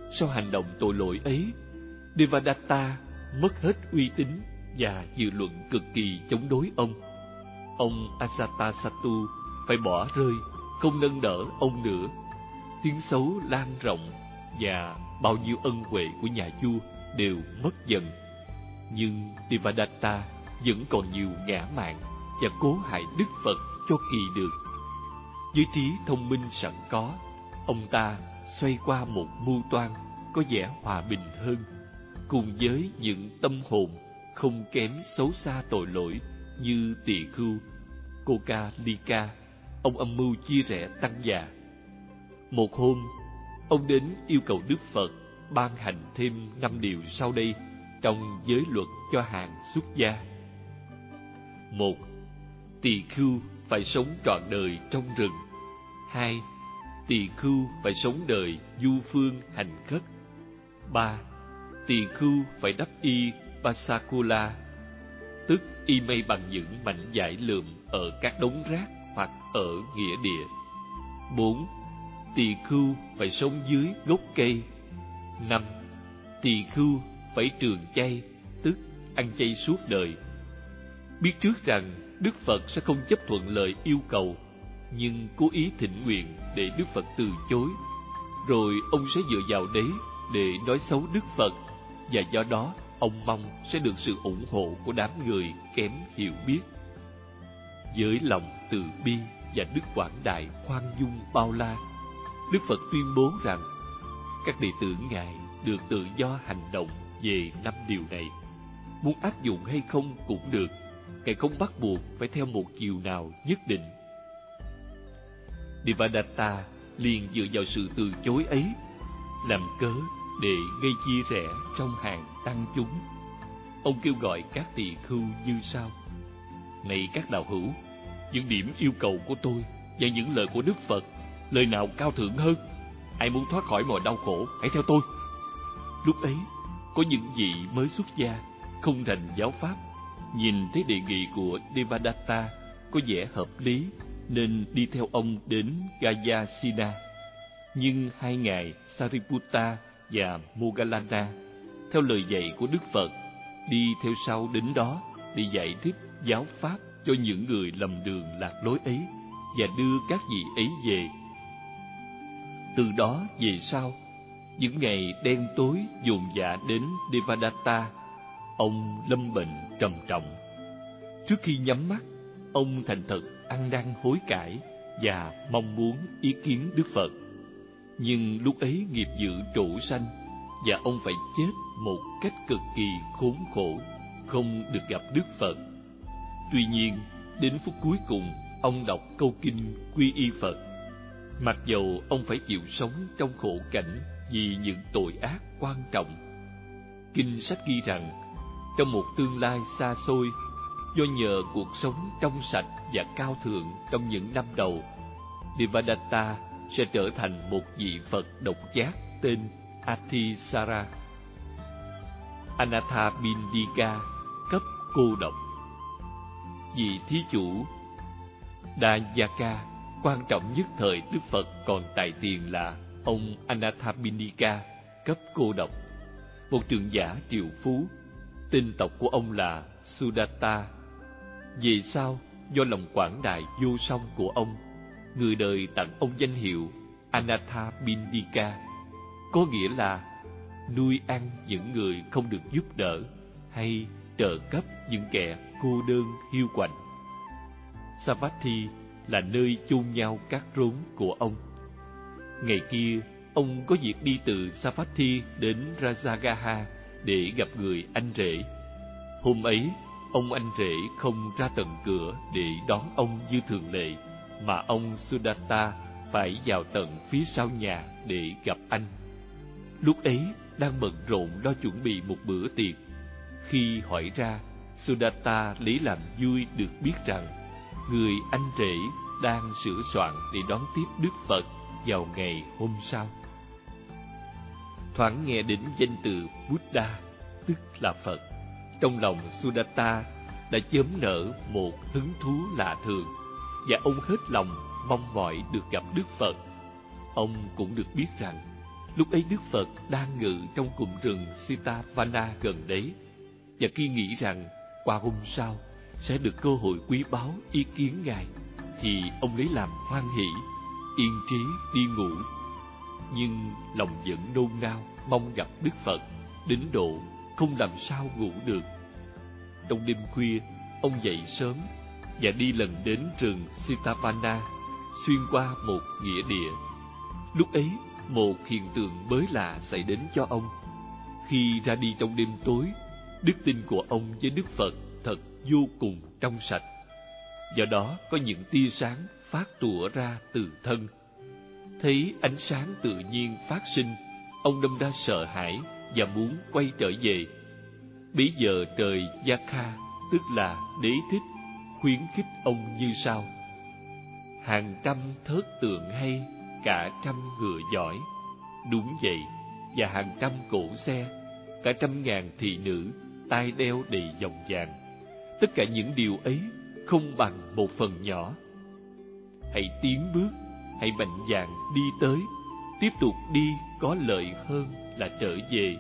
Sau hành động tội lỗi ấy, Devadatta mất hết uy tín và dư luận cực kỳ chống đối ông. Ông Ajatasattu phải bỏ rơi, không nâng đỡ ông nữa. Tiếng xấu lan rộng và bao nhiêu ân huệ của nhà vua đều mất dần. Nhưng Devadatta vẫn còn nhiều ngã mạn và cố hại Đức Phật cho kỳ được. Với trí thông minh sẵn có, ông ta xoay qua một mưu toan có vẻ hòa bình hơn, cùng với những tâm hồn không kém xấu xa tội lỗi như tỳ khưu Kokalika. Ông âm mưu chia rẽ tăng già. Một hôm, ông đến yêu cầu Đức Phật ban hành thêm năm điều sau đây trong giới luật cho hàng xuất gia. Một, tỳ khưu phải sống trọn đời trong rừng. Hai, tỳ khưu phải sống đời du phương hành khất. Ba, tỳ khưu phải đắp y Pasakula, tức y mây bằng những mảnh vải lượm ở các đống rác hoặc ở nghĩa địa. Bốn, tỳ khưu phải sống dưới gốc cây. Năm, tỳ khưu phải trường chay, tức ăn chay suốt đời. Biết trước rằng Đức Phật sẽ không chấp thuận lời yêu cầu, nhưng cố ý thỉnh nguyện để Đức Phật từ chối, rồi ông sẽ dựa vào đấy để nói xấu Đức Phật, và do đó ông mong sẽ được sự ủng hộ của đám người kém hiểu biết. Với lòng từ bi và đức quảng đại khoan dung bao la, Đức Phật tuyên bố rằng các đệ tử Ngài được tự do hành động về năm điều này. Muốn áp dụng hay không cũng được, Ngài không bắt buộc phải theo một chiều nào nhất định. Devadatta liền dựa vào sự từ chối ấy làm cớ để gây chia rẽ trong hàng tăng chúng. Ông kêu gọi các tỳ khưu như sau: này các đạo hữu, những điểm yêu cầu của tôi và những lời của Đức Phật, lời nào cao thượng hơn? Ai muốn thoát khỏi mọi đau khổ, hãy theo tôi. Lúc ấy, có những vị mới xuất gia, không rành giáo pháp, nhìn thấy đề nghị của Devadatta có vẻ hợp lý, nên đi theo ông đến Gayasina. Nhưng hai ngài Sariputta và Moggallana, theo lời dạy của Đức Phật, đi theo sau đến đó để giải thích giáo pháp cho những người lầm đường lạc lối ấy và đưa các vị ấy về. Từ đó về sau, những ngày đen tối dồn dã đến Devadatta, ông lâm bệnh trầm trọng. Trước khi nhắm mắt, ông thành thật ăn năn hối cải và mong muốn ý kiến Đức Phật. Nhưng lúc ấy nghiệp dữ trổ sanh và ông phải chết một cách cực kỳ khốn khổ, không được gặp Đức Phật. Tuy nhiên, đến phút cuối cùng, ông đọc câu kinh quy y Phật. Mặc dầu ông phải chịu sống trong khổ cảnh vì những tội ác quan trọng. Kinh sách ghi rằng, trong một tương lai xa xôi, do nhờ cuộc sống trong sạch và cao thượng trong những năm đầu, Devadatta sẽ trở thành một vị Phật độc giác tên Atisara. Anathapindika, cấp cô độc. Vị thí chủ Dayaka, quan trọng nhất thời Đức Phật còn tại tiền là ông Anathapindika, cấp cô độc, một trưởng giả triệu phú. Tên tộc của ông là Sudatta. Về sau, do lòng quảng đại vô song của ông, người đời tặng ông danh hiệu Anathapindika, có nghĩa là nuôi ăn những người không được giúp đỡ hay trợ cấp những kẻ cô đơn hiu quạnh. Savatthi là nơi chôn nhau các rốn của ông. Ngày kia, ông có việc đi từ Savatthi đến Rajagaha để gặp người anh rể. Hôm ấy, ông anh rể không ra tận cửa để đón ông như thường lệ, mà ông Sudatta phải vào tận phía sau nhà để gặp anh. Lúc ấy, đang bận rộn lo chuẩn bị một bữa tiệc. Khi hỏi ra, Sudatta lấy làm vui được biết rằng người anh rể đang sửa soạn để đón tiếp Đức Phật vào ngày hôm sau. Thoáng nghe đến danh từ Buddha, tức là Phật, trong lòng Sudatta đã chớm nở một hứng thú lạ thường, và ông hết lòng mong mỏi được gặp Đức Phật. Ông cũng được biết rằng Lúc ấy Đức Phật đang ngự trong cụm rừng Sitavana gần đấy, và khi nghĩ rằng qua hôm sau sẽ được cơ hội quý báu ý kiến Ngài, thì ông lấy làm hoan hỷ, yên trí đi ngủ. Nhưng lòng vẫn nôn nao mong gặp Đức Phật, đến độ không làm sao ngủ được. Trong đêm khuya, ông dậy sớm và đi lần đến rừng Sitavana, xuyên qua một nghĩa địa. Lúc ấy, một hiện tượng mới lạ xảy đến cho ông. Khi ra đi trong đêm tối, đức tin của ông với Đức Phật thật vô cùng trong sạch. Do đó có những tia sáng phát tủa ra từ thân. Thấy ánh sáng tự nhiên phát sinh, ông đâm ra sợ hãi và muốn quay trở về. Bấy giờ trời Yakha, tức là Đế Thích, khuyến khích ông như sau: hàng trăm thớt tượng hay, cả trăm ngựa giỏi. Đúng vậy, và hàng trăm cỗ xe, cả trăm ngàn thị nữ, tai đeo đầy vòng vàng. Tất cả những điều ấy không bằng một phần nhỏ. Hãy tiến bước, hãy mạnh dạn đi tới, tiếp tục đi có lợi hơn là trở về.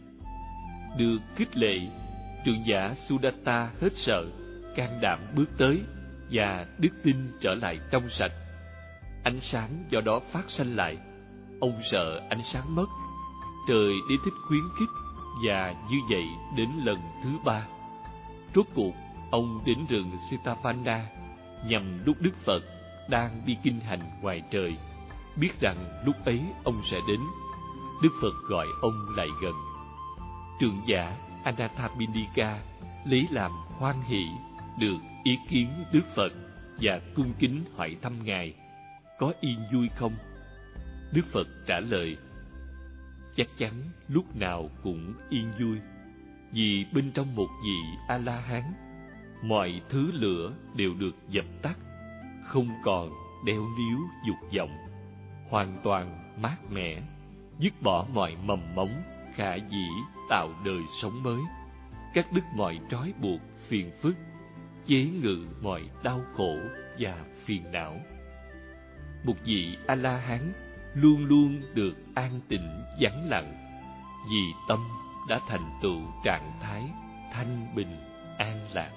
Được khích lệ, trưởng giả Sudatta hết sợ, can đảm bước tới, và đức tin trở lại trong sạch. Ánh sáng do đó phát sanh lại. Ông sợ ánh sáng mất. Trời Đế Thích khuyến khích, và như vậy đến lần thứ ba. Rốt cuộc, ông đến rừng Sitavana nhằm lúc Đức Phật đang đi kinh hành ngoài trời, biết rằng lúc ấy ông sẽ đến. Đức Phật gọi ông lại gần. Trưởng giả Anathapindika lấy làm hoan hỷ được ý kiến Đức Phật và cung kính hỏi thăm Ngài có yên vui không. Đức Phật trả lời: chắc chắn lúc nào cũng yên vui, vì bên trong một vị A-la-hán, mọi thứ lửa đều được dập tắt, không còn đeo níu dục vọng, hoàn toàn mát mẻ, dứt bỏ mọi mầm móng khả dĩ tạo đời sống mới, cắt đứt mọi trói buộc phiền phức, chế ngự mọi đau khổ và phiền não. Một vị A-la-hán luôn luôn được an tịnh vắng lặng, vì tâm đã thành tựu trạng thái thanh bình an lạc.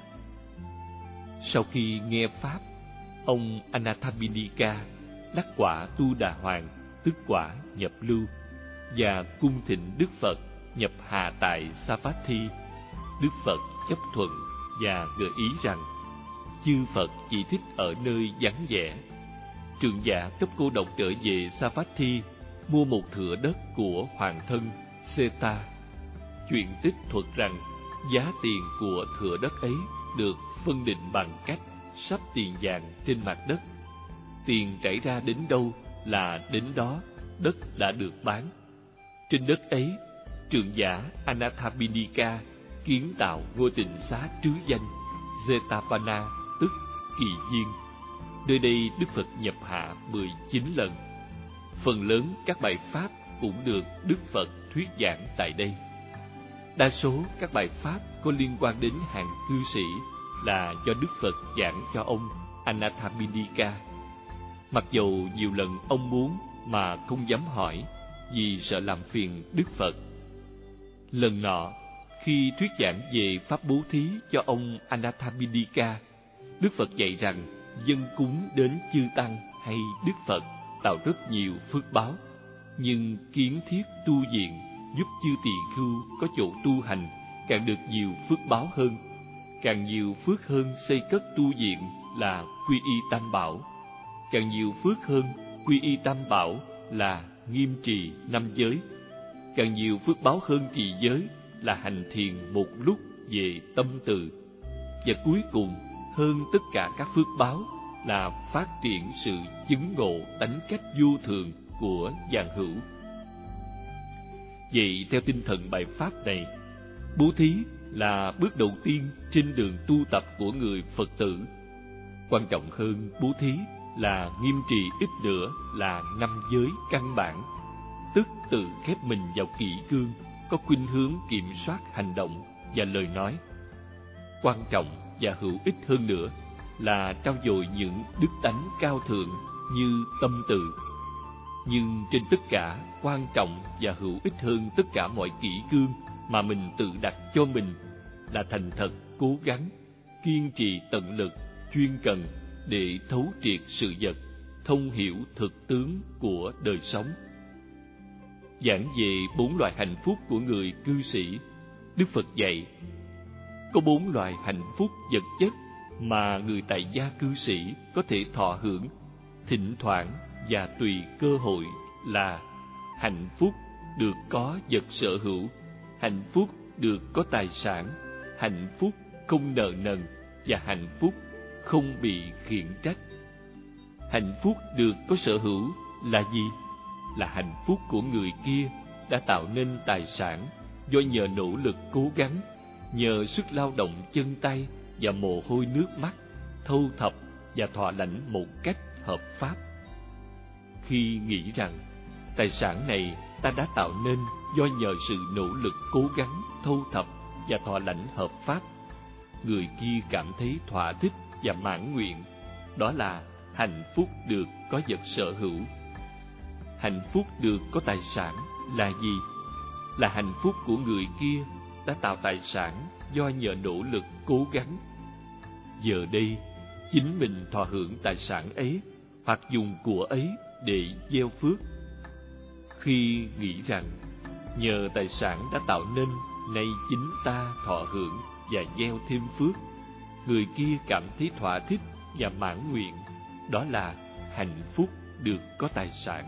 Sau khi nghe pháp, ông Anathapindika đắc quả Tu Đà Hoàng, tức quả nhập lưu, và cung thỉnh Đức Phật nhập hạ tại Savatthi. Đức Phật chấp thuận và gợi ý rằng chư Phật chỉ thích ở nơi vắng vẻ. Trưởng giả cấp cô độc trở về Savatthi, mua một thửa đất của hoàng thân Seta. Chuyện tích thuật rằng giá tiền của thửa đất ấy được phân định bằng cách sắp tiền vàng trên mặt đất. Tiền chảy ra đến đâu là đến đó đất đã được bán. Trên đất ấy, trưởng giả Anathapindika kiến tạo ngôi tịnh xá trứ danh Jetavana, tức Kỳ Viên. Nơi đây Đức Phật nhập hạ mười chín lần. Phần lớn các bài pháp cũng được Đức Phật thuyết giảng tại đây. Đa số các bài pháp có liên quan đến hàng cư sĩ là do Đức Phật giảng cho ông Anathapindika. Mặc dầu nhiều lần ông muốn mà không dám hỏi vì sợ làm phiền Đức Phật. Lần nọ, khi thuyết giảng về pháp bố thí cho ông Anathapindika, Đức Phật dạy rằng dâng cúng đến chư tăng hay Đức Phật tạo rất nhiều phước báo, nhưng kiến thiết tu viện giúp chư tỳ khưu có chỗ tu hành càng được nhiều phước báo hơn. Càng nhiều phước hơn xây cất tu viện là quy y tam bảo. Càng nhiều phước hơn quy y tam bảo là nghiêm trì năm giới. Càng nhiều phước báo hơn trì giới là hành thiền một lúc về tâm từ. Và cuối cùng, hơn tất cả các phước báo là phát triển sự chứng ngộ tánh cách vô thường của vạn hữu. Vậy theo tinh thần bài pháp này, bố thí là bước đầu tiên trên đường tu tập của người Phật tử. Quan trọng hơn bố thí là nghiêm trì ít nữa là năm giới căn bản, tức tự khép mình vào kỷ cương, có khuynh hướng kiểm soát hành động và lời nói. Quan trọng và hữu ích hơn nữa là trau dồi những đức tánh cao thượng như tâm từ. Nhưng trên tất cả, quan trọng và hữu ích hơn tất cả mọi kỷ cương mà mình tự đặt cho mình là thành thật, cố gắng, kiên trì tận lực, chuyên cần để thấu triệt sự vật, thông hiểu thực tướng của đời sống. Giảng về bốn loại hạnh phúc của người cư sĩ, Đức Phật dạy, có bốn loại hạnh phúc vật chất mà người tại gia cư sĩ có thể thọ hưởng thỉnh thoảng và tùy cơ hội là hạnh phúc được có vật sở hữu, hạnh phúc được có tài sản, hạnh phúc không nợ nần và hạnh phúc không bị khiển trách. Hạnh phúc được có sở hữu là gì? Là hạnh phúc của người kia đã tạo nên tài sản do nhờ nỗ lực cố gắng, nhờ sức lao động chân tay và mồ hôi nước mắt, thâu thập và thọ lãnh một cách hợp pháp. Khi nghĩ rằng tài sản này ta đã tạo nên do nhờ sự nỗ lực cố gắng, thâu thập và thọ lãnh hợp pháp, người kia cảm thấy thỏa thích và mãn nguyện. Đó là hạnh phúc được có vật sở hữu. Hạnh phúc được có tài sản là gì? Là hạnh phúc của người kia đã tạo tài sản do nhờ nỗ lực cố gắng. Giờ đây, chính mình thọ hưởng tài sản ấy hoặc dùng của ấy để gieo phước. Khi nghĩ rằng nhờ tài sản đã tạo nên, nay chính ta thọ hưởng và gieo thêm phước, người kia cảm thấy thỏa thích và mãn nguyện. Đó là hạnh phúc được có tài sản.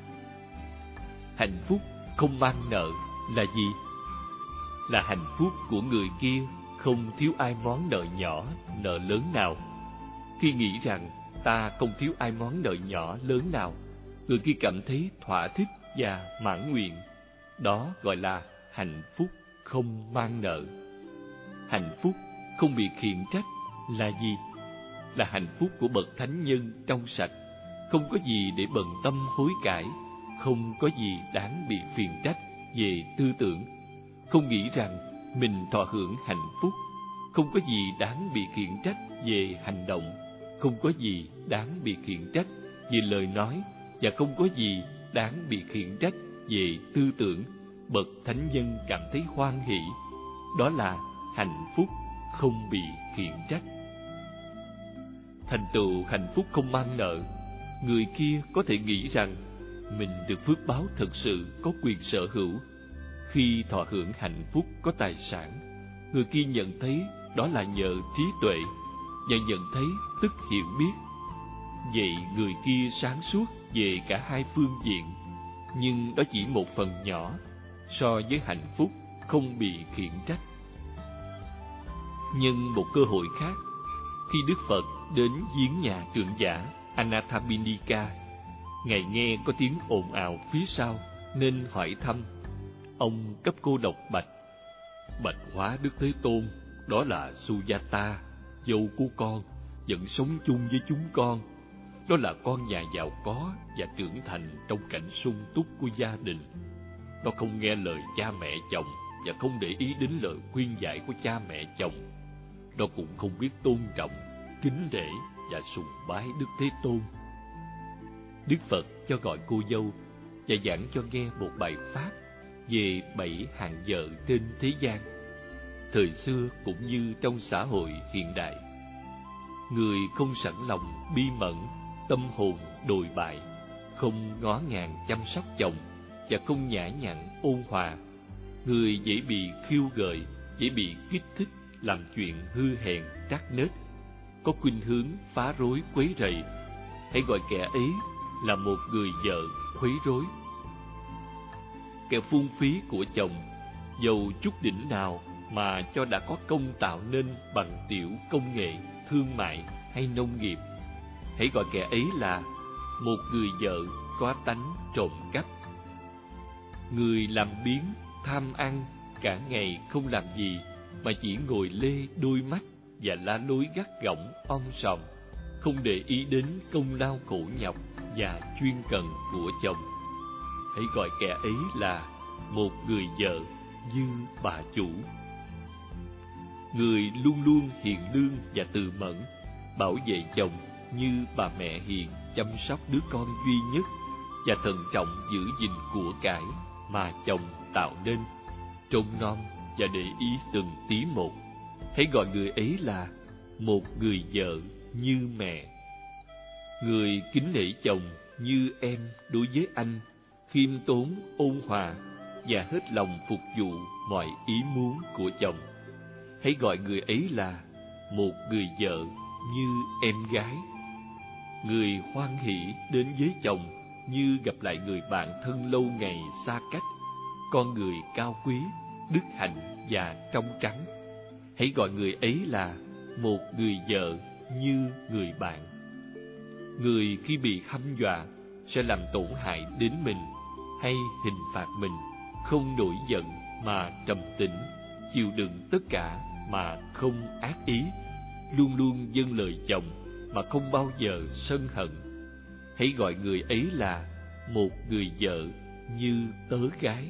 Hạnh phúc không mang nợ là gì? Là hạnh phúc của người kia không thiếu ai món nợ nhỏ, nợ lớn nào. Khi nghĩ rằng ta không thiếu ai món nợ nhỏ, lớn nào, người kia cảm thấy thỏa thích và mãn nguyện. Đó gọi là hạnh phúc không mang nợ. Hạnh phúc không bị khiển trách là gì? Là hạnh phúc của bậc thánh nhân trong sạch, không có gì để bận tâm hối cải, không có gì đáng bị phiền trách về tư tưởng, không nghĩ rằng mình thọ hưởng hạnh phúc, không có gì đáng bị khiển trách về hành động, không có gì đáng bị khiển trách về lời nói, và không có gì đáng bị khiển trách về tư tưởng. Bậc thánh nhân cảm thấy hoan hỷ. Đó là hạnh phúc không bị khiển trách. Thành tựu hạnh phúc không mang nợ, người kia có thể nghĩ rằng mình được phước báo thực sự có quyền sở hữu. Khi thọ hưởng hạnh phúc có tài sản, người kia nhận thấy đó là nhờ trí tuệ, và nhận thấy tức hiểu biết. Vậy người kia sáng suốt về cả hai phương diện, nhưng đó chỉ một phần nhỏ so với hạnh phúc không bị khiển trách. Nhân một cơ hội khác, khi Đức Phật đến viếng nhà trưởng giả Anathapindika, Ngài nghe có tiếng ồn ào phía sau nên hỏi thăm. Ông cấp cô độc bạch: Bạch Hóa Đức Thế Tôn, đó là Sujata, dâu của con, vẫn sống chung với chúng con. Đó là con nhà giàu có và trưởng thành trong cảnh sung túc của gia đình. Nó không nghe lời cha mẹ chồng và không để ý đến lời khuyên dạy của cha mẹ chồng. Nó cũng không biết tôn trọng, kính nể và sùng bái Đức Thế Tôn. Đức Phật cho gọi cô dâu và giảng cho nghe một bài pháp về bảy hạng vợ trên thế gian, thời xưa cũng như trong xã hội hiện đại. Người không sẵn lòng bi mẫn, tâm hồn đồi bại, không ngó ngàng chăm sóc chồng và không nhã nhặn ôn hòa, người dễ bị khiêu gợi, dễ bị kích thích làm chuyện hư hèn trác nết, có khuynh hướng phá rối quấy rầy, hãy gọi kẻ ấy là một người vợ khuấy rối. Kẻ phung phí của chồng, dầu chút đỉnh nào mà cho đã có công tạo nên bằng tiểu công nghệ, thương mại hay nông nghiệp, hãy gọi kẻ ấy là một người vợ có tánh trộm cắp. Người làm biếng, tham ăn, cả ngày không làm gì mà chỉ ngồi lê đôi mắt và lá lối gắt gỏng om sòm, không để ý đến công lao khổ nhọc và chuyên cần của chồng, hãy gọi kẻ ấy là một người vợ như bà chủ. Người luôn luôn hiền lương và từ mẫn, bảo vệ chồng như bà mẹ hiền chăm sóc đứa con duy nhất và thận trọng giữ gìn của cải mà chồng tạo nên, trông nom và để ý từng tí một. Hãy gọi người ấy là một người vợ như mẹ. Người kính nể chồng như em đối với anh, khiêm tốn, ôn hòa và hết lòng phục vụ mọi ý muốn của chồng. Hãy gọi người ấy là một người vợ như em gái. Người hoan hỷ đến với chồng như gặp lại người bạn thân lâu ngày xa cách, con người cao quý, đức hạnh và trong trắng. Hãy gọi người ấy là một người vợ như người bạn. Người khi bị hăm dọa sẽ làm tổn hại đến mình hay hình phạt mình, không nổi giận mà trầm tĩnh, chịu đựng tất cả mà không ác ý, luôn luôn vâng lời chồng mà không bao giờ sân hận. Hãy gọi người ấy là một người vợ như tớ gái.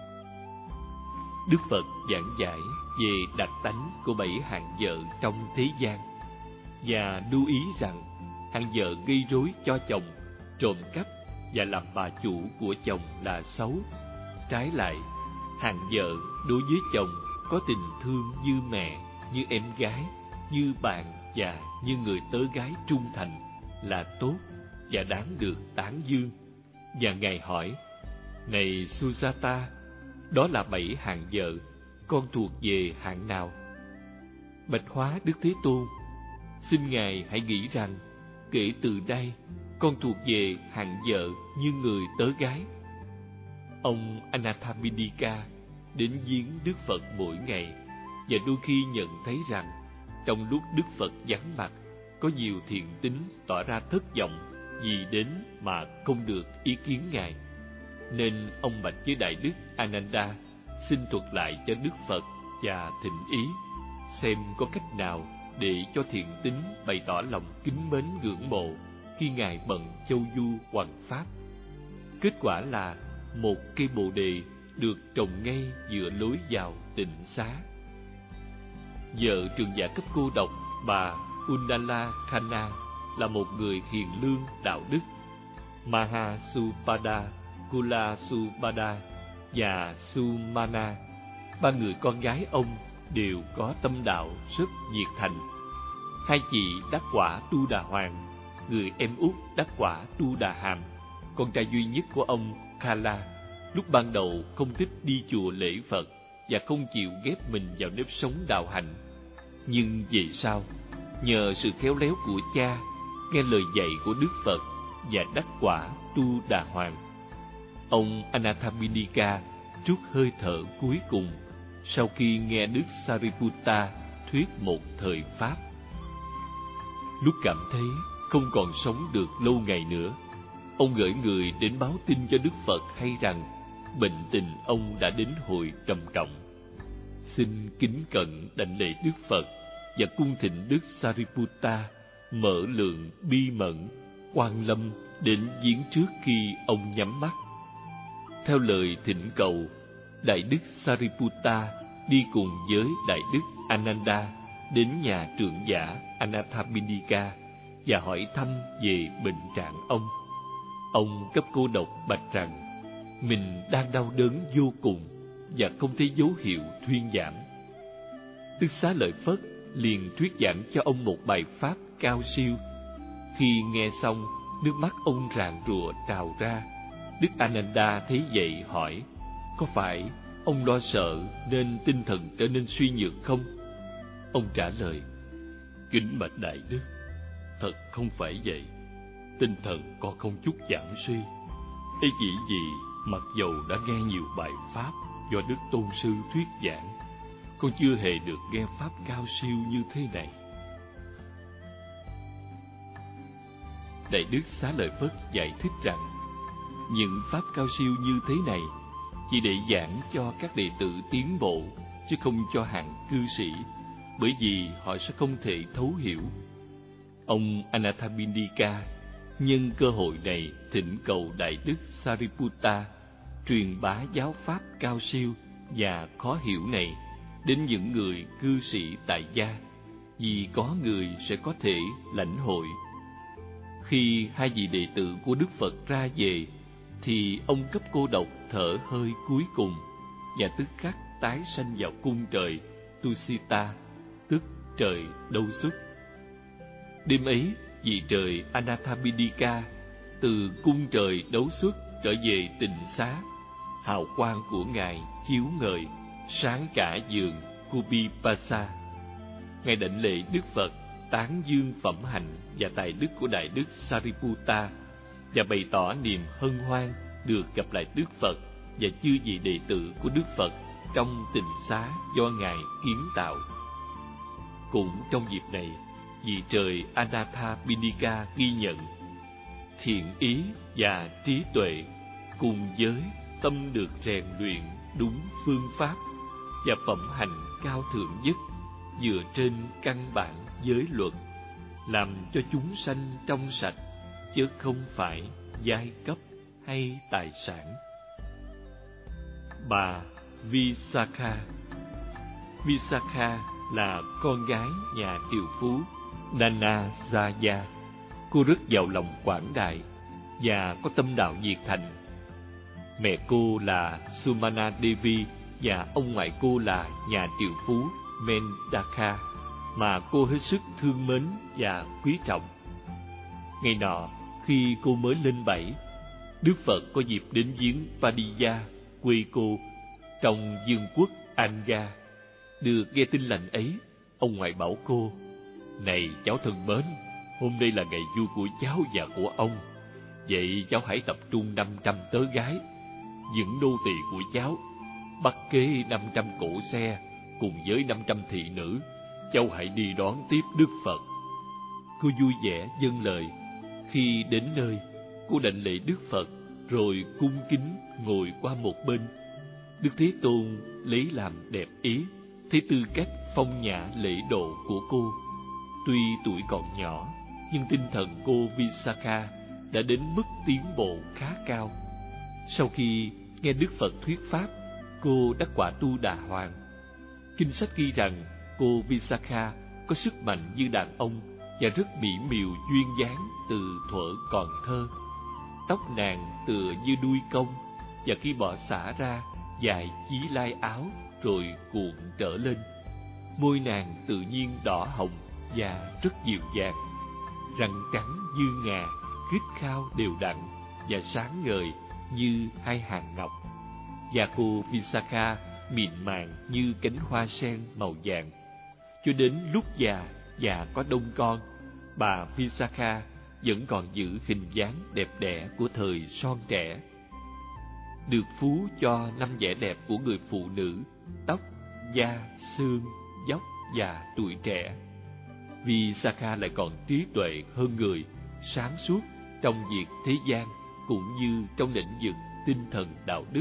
Đức Phật giảng giải về đặc tánh của bảy hạng vợ trong thế gian và lưu ý rằng hạng vợ gây rối cho chồng, trộm cắp và làm bà chủ của chồng là xấu. Trái lại, hạng vợ đối với chồng có tình thương như mẹ, như em gái, như bạn và như người tớ gái trung thành là tốt và đáng được tán dương. Và Ngài hỏi: Này Susata, đó là bảy hạng vợ, con thuộc về hạng nào? Bạch hóa Đức Thế Tôn, xin Ngài hãy nghĩ rằng kể từ đây con thuộc về hạng vợ như người tớ gái. Ông Anathapindika đến viếng Đức Phật mỗi ngày và đôi khi nhận thấy rằng trong lúc Đức Phật vắng mặt, có nhiều thiện tín tỏ ra thất vọng vì đến mà không được ý kiến Ngài. Nên ông bạch với Đại Đức Ananda xin thuật lại cho Đức Phật và thỉnh ý xem có cách nào để cho thiện tín bày tỏ lòng kính mến ngưỡng mộ khi Ngài bận châu du hoằng pháp. Kết quả là một cây bồ đề được trồng ngay giữa lối vào tịnh xá. Vợ trưởng giả cấp cô độc bà Undala Khana là một người hiền lương đạo đức. Mahasupada, Kulasubada và Sumana, ba người con gái ông đều có tâm đạo rất nhiệt thành. Hai chị đắc quả Tu Đà Hoàng, người em út đắc quả Tu Đà Hàm, con trai duy nhất của ông Khala, lúc ban đầu không thích đi chùa lễ Phật và không chịu ghép mình vào nếp sống đạo hạnh. Nhưng về sau, nhờ sự khéo léo của cha, nghe lời dạy của Đức Phật và đắc quả Tu Đà Hoàng, ông Anathapindika trút hơi thở cuối cùng sau khi nghe Đức Sariputta thuyết một thời pháp. Lúc cảm thấy không còn sống được lâu ngày nữa, ông gửi người đến báo tin cho Đức Phật hay rằng bệnh tình ông đã đến hồi trầm trọng. Xin kính cẩn đảnh lễ Đức Phật và cung thỉnh Đức Sariputta mở lượng bi mẫn quan lâm đến viếng trước khi ông nhắm mắt. Theo lời thỉnh cầu, Đại Đức Sariputta đi cùng với Đại Đức Ananda đến nhà trưởng giả Anathapindika và hỏi thăm về bệnh trạng ông. Ông cấp cô độc bạch rằng mình đang đau đớn vô cùng và không thấy dấu hiệu thuyên giảm. Đức Xá Lợi Phất liền thuyết giảng cho ông một bài pháp cao siêu. Khi nghe xong, nước mắt ông ràn rụa trào ra. Đức Ananda thấy vậy hỏi: có phải ông lo sợ nên tinh thần trở nên suy nhược không? Ông trả lời: kính bạch Đại Đức, thật không phải vậy. Tinh thần con không chút giảm suy. Ấy chỉ vì mặc dầu đã nghe nhiều bài pháp do Đức Tôn Sư thuyết giảng, con chưa hề được nghe pháp cao siêu như thế này. Đại Đức Xá Lợi Phất giải thích rằng những pháp cao siêu như thế này chỉ để giảng cho các đệ tử tiến bộ, chứ không cho hạng cư sĩ, bởi vì họ sẽ không thể thấu hiểu. Ông Anathapindika nhân cơ hội này thỉnh cầu Đại Đức Sariputta truyền bá giáo pháp cao siêu và khó hiểu này đến những người cư sĩ tại gia, vì có người sẽ có thể lãnh hội. Khi hai vị đệ tử của Đức Phật ra về, thì ông cấp cô độc thở hơi cuối cùng và tức khắc tái sanh vào cung trời Tusita, tức trời đấu xuất. Đêm ấy, vị trời Anathapindika từ cung trời đấu xuất trở về tịnh xá. Hào quang của ngài chiếu ngời sáng cả giường Kupipasa. Ngài đảnh lễ Đức Phật, tán dương phẩm hạnh và tài đức của đại đức Sariputta và bày tỏ niềm hân hoan được gặp lại Đức Phật và chư vị đệ tử của Đức Phật trong tịnh xá do ngài kiến tạo. Cũng trong dịp này, vị trời Anathapindika ghi nhận thiện ý và trí tuệ cùng với tâm được rèn luyện đúng phương pháp và phẩm hạnh cao thượng nhất dựa trên căn bản giới luật, làm cho chúng sanh trong sạch, chứ không phải giai cấp hay tài sản. Bà Visakha. Visakha là con gái nhà triệu phú Nanajaya. Cô rất giàu lòng quảng đại và có tâm đạo nhiệt thành. Mẹ cô là Sumana Devi và ông ngoại cô là nhà triệu phú Mendaka mà cô hết sức thương mến và quý trọng. Ngày nọ, khi cô mới lên bảy, Đức Phật có dịp đến viếng Padiya, quê cô, trong vương quốc Anga. Được nghe tin lành ấy, ông ngoại bảo cô: "Này cháu thân mến, hôm nay là ngày vui của cháu và của ông. Vậy cháu hãy tập trung năm trăm tớ gái, những nô tỳ của cháu, bắt kế năm trăm cỗ xe cùng với năm trăm thị nữ. Cháu hãy đi đón tiếp Đức Phật." Cô vui vẻ vâng lời. Khi đến nơi, cô đảnh lễ Đức Phật rồi cung kính ngồi qua một bên. Đức Thế Tôn lấy làm đẹp ý thấy tư cách phong nhã lễ độ của cô. Tuy tuổi còn nhỏ, nhưng tinh thần cô Visakha đã đến mức tiến bộ khá cao. Sau khi nghe Đức Phật thuyết pháp, cô đắc quả tu đà hoàng. Kinh sách ghi rằng cô Visakha có sức mạnh như đàn ông và rất mỹ miều duyên dáng từ thuở còn thơ. Tóc nàng tựa như đuôi công, và khi bỏ xả ra dài chí lai áo rồi cuộn trở lên. Môi nàng tự nhiên đỏ hồng và rất dịu dàng. Răng trắng như ngà, khít khao đều đặn và sáng ngời như hai hàng ngọc. Da cô Visakha mịn màng như cánh hoa sen màu vàng. Cho đến lúc già và có đông con, bà Visakha vẫn còn giữ hình dáng đẹp đẽ của thời son trẻ. Được phú cho năm vẻ đẹp của người phụ nữ: tóc, da, xương, dốc và tuổi trẻ. Visakha lại còn trí tuệ hơn người, sáng suốt trong việc thế gian cũng như trong lĩnh vực tinh thần đạo đức.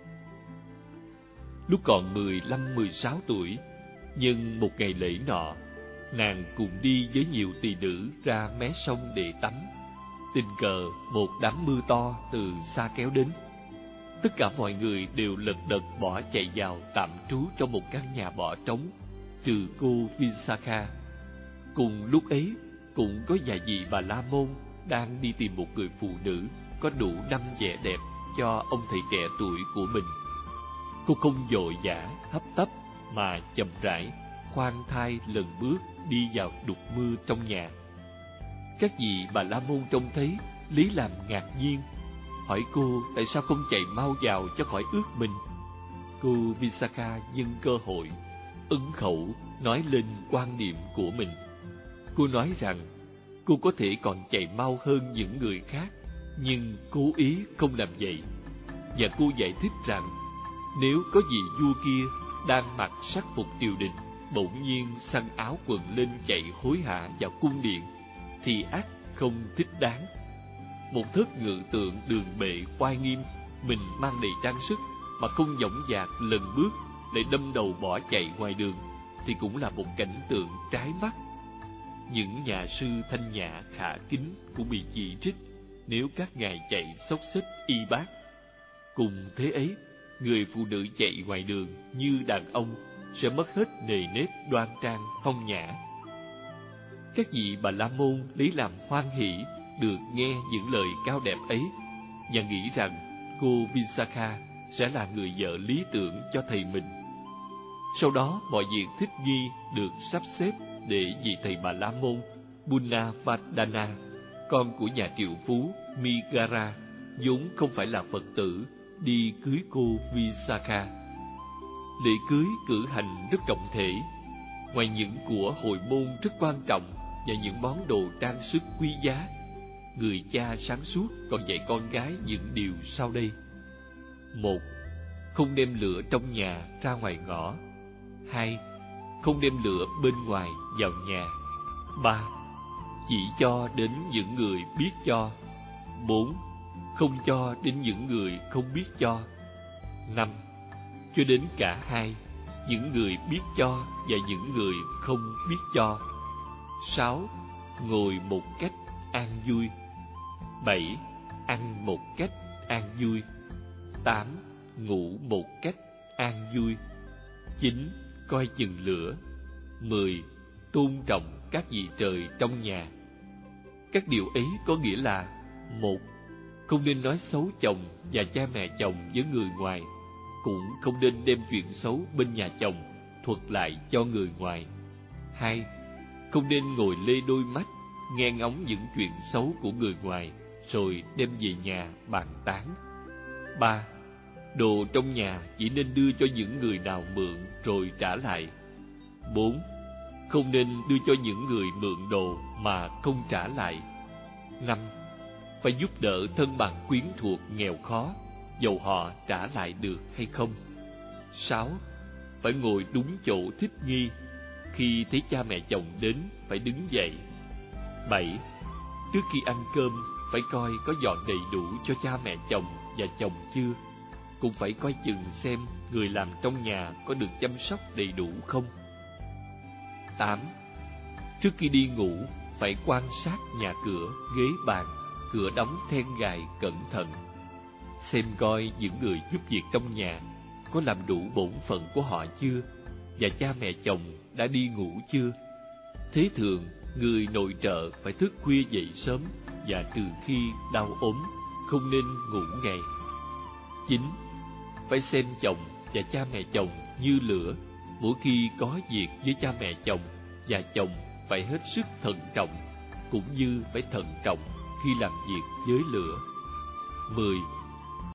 Lúc còn mười lăm mười sáu tuổi, nhân một ngày lễ nọ, nàng cùng đi với nhiều tỳ nữ ra mé sông để tắm. Tình cờ một đám mưa to từ xa kéo đến. Tất cả mọi người đều lật đật bỏ chạy vào tạm trú trong một căn nhà bỏ trống, trừ cô Visakha. Cùng lúc ấy, cũng có vài vị Bà La Môn đang đi tìm một người phụ nữ có đủ năm vẻ đẹp cho ông thầy trẻ tuổi của mình. Cô không vội vã hấp tấp mà chậm rãi, khoan thai lần bước đi vào đục mưa trong nhà. Các vị Bà La Môn trông thấy lấy làm ngạc nhiên, hỏi cô tại sao không chạy mau vào cho khỏi ướt mình. Cô Visakha nhân cơ hội ấn khẩu nói lên quan niệm của mình. Cô nói rằng cô có thể còn chạy mau hơn những người khác, nhưng cố ý không làm vậy. Và cô giải thích rằng nếu có vị vua kia đang mặc sắc phục triều đình bỗng nhiên xăn áo quần lên chạy hối hả vào cung điện thì ắt không thích đáng. Một thớt ngự tượng đường bệ oai nghiêm, mình mang đầy trang sức mà không dõng dạc lần bước để đâm đầu bỏ chạy ngoài đường thì cũng là một cảnh tượng trái mắt. Những nhà sư thanh nhã khả kính cũng bị chỉ trích nếu các ngài chạy xốc xếch y bát. Cùng thế ấy, người phụ nữ chạy ngoài đường như đàn ông sẽ mất hết nề nếp đoan trang phong nhã. Các vị Bà La Môn lấy làm hoan hỷ được nghe những lời cao đẹp ấy và nghĩ rằng cô Visakha sẽ là người vợ lý tưởng cho thầy mình. Sau đó mọi việc thích nghi được sắp xếp để vị thầy Bà La Môn Bunnavardhana, con của nhà triệu phú Migara, vốn không phải là Phật tử, đi cưới cô Visakha. Lễ cưới cử hành rất trọng thể. Ngoài những của hồi môn rất quan trọng và những món đồ trang sức quý giá, người cha sáng suốt còn dạy con gái những điều sau đây. Một, không đem lửa trong nhà ra ngoài ngõ. Hai, không đem lửa bên ngoài vào nhà. Ba, chỉ cho đến những người biết cho. Bốn, không cho đến những người không biết cho. Năm, cho đến cả hai, những người biết cho và những người không biết cho. Sáu, ngồi một cách an vui. Bảy, ăn một cách an vui. Tám, ngủ một cách an vui. Chín, coi chừng lửa. Mười, tôn trọng các vị trời trong nhà. Các điều ấy có nghĩa là: một, không nên nói xấu chồng và cha mẹ chồng với người ngoài, cũng không nên đem chuyện xấu bên nhà chồng thuật lại cho người ngoài. Hai, không nên ngồi lê đôi mắt nghe ngóng những chuyện xấu của người ngoài rồi đem về nhà bàn tán. Ba, đồ trong nhà chỉ nên đưa cho những người nào mượn rồi trả lại. Bốn, không nên đưa cho những người mượn đồ mà không trả lại. Năm, phải giúp đỡ thân bằng quyến thuộc nghèo khó, dầu họ trả lại được hay không. Sáu, phải ngồi đúng chỗ thích nghi. Khi thấy cha mẹ chồng đến, phải đứng dậy. Bảy, trước khi ăn cơm, phải coi có dọn đầy đủ cho cha mẹ chồng và chồng chưa. Cũng phải coi chừng xem người làm trong nhà có được chăm sóc đầy đủ không. Tám, trước khi đi ngủ, phải quan sát nhà cửa, ghế bàn, cửa đóng then gài cẩn thận, xem coi những người giúp việc trong nhà có làm đủ bổn phận của họ chưa, và cha mẹ chồng đã đi ngủ chưa. Thế thường, người nội trợ phải thức khuya dậy sớm, và trừ khi đau ốm, không nên ngủ ngày. Chín, phải xem chồng và cha mẹ chồng như lửa. Mỗi khi có việc với cha mẹ chồng, và chồng phải hết sức thận trọng, cũng như phải thận trọng khi làm việc với lửa. Mười,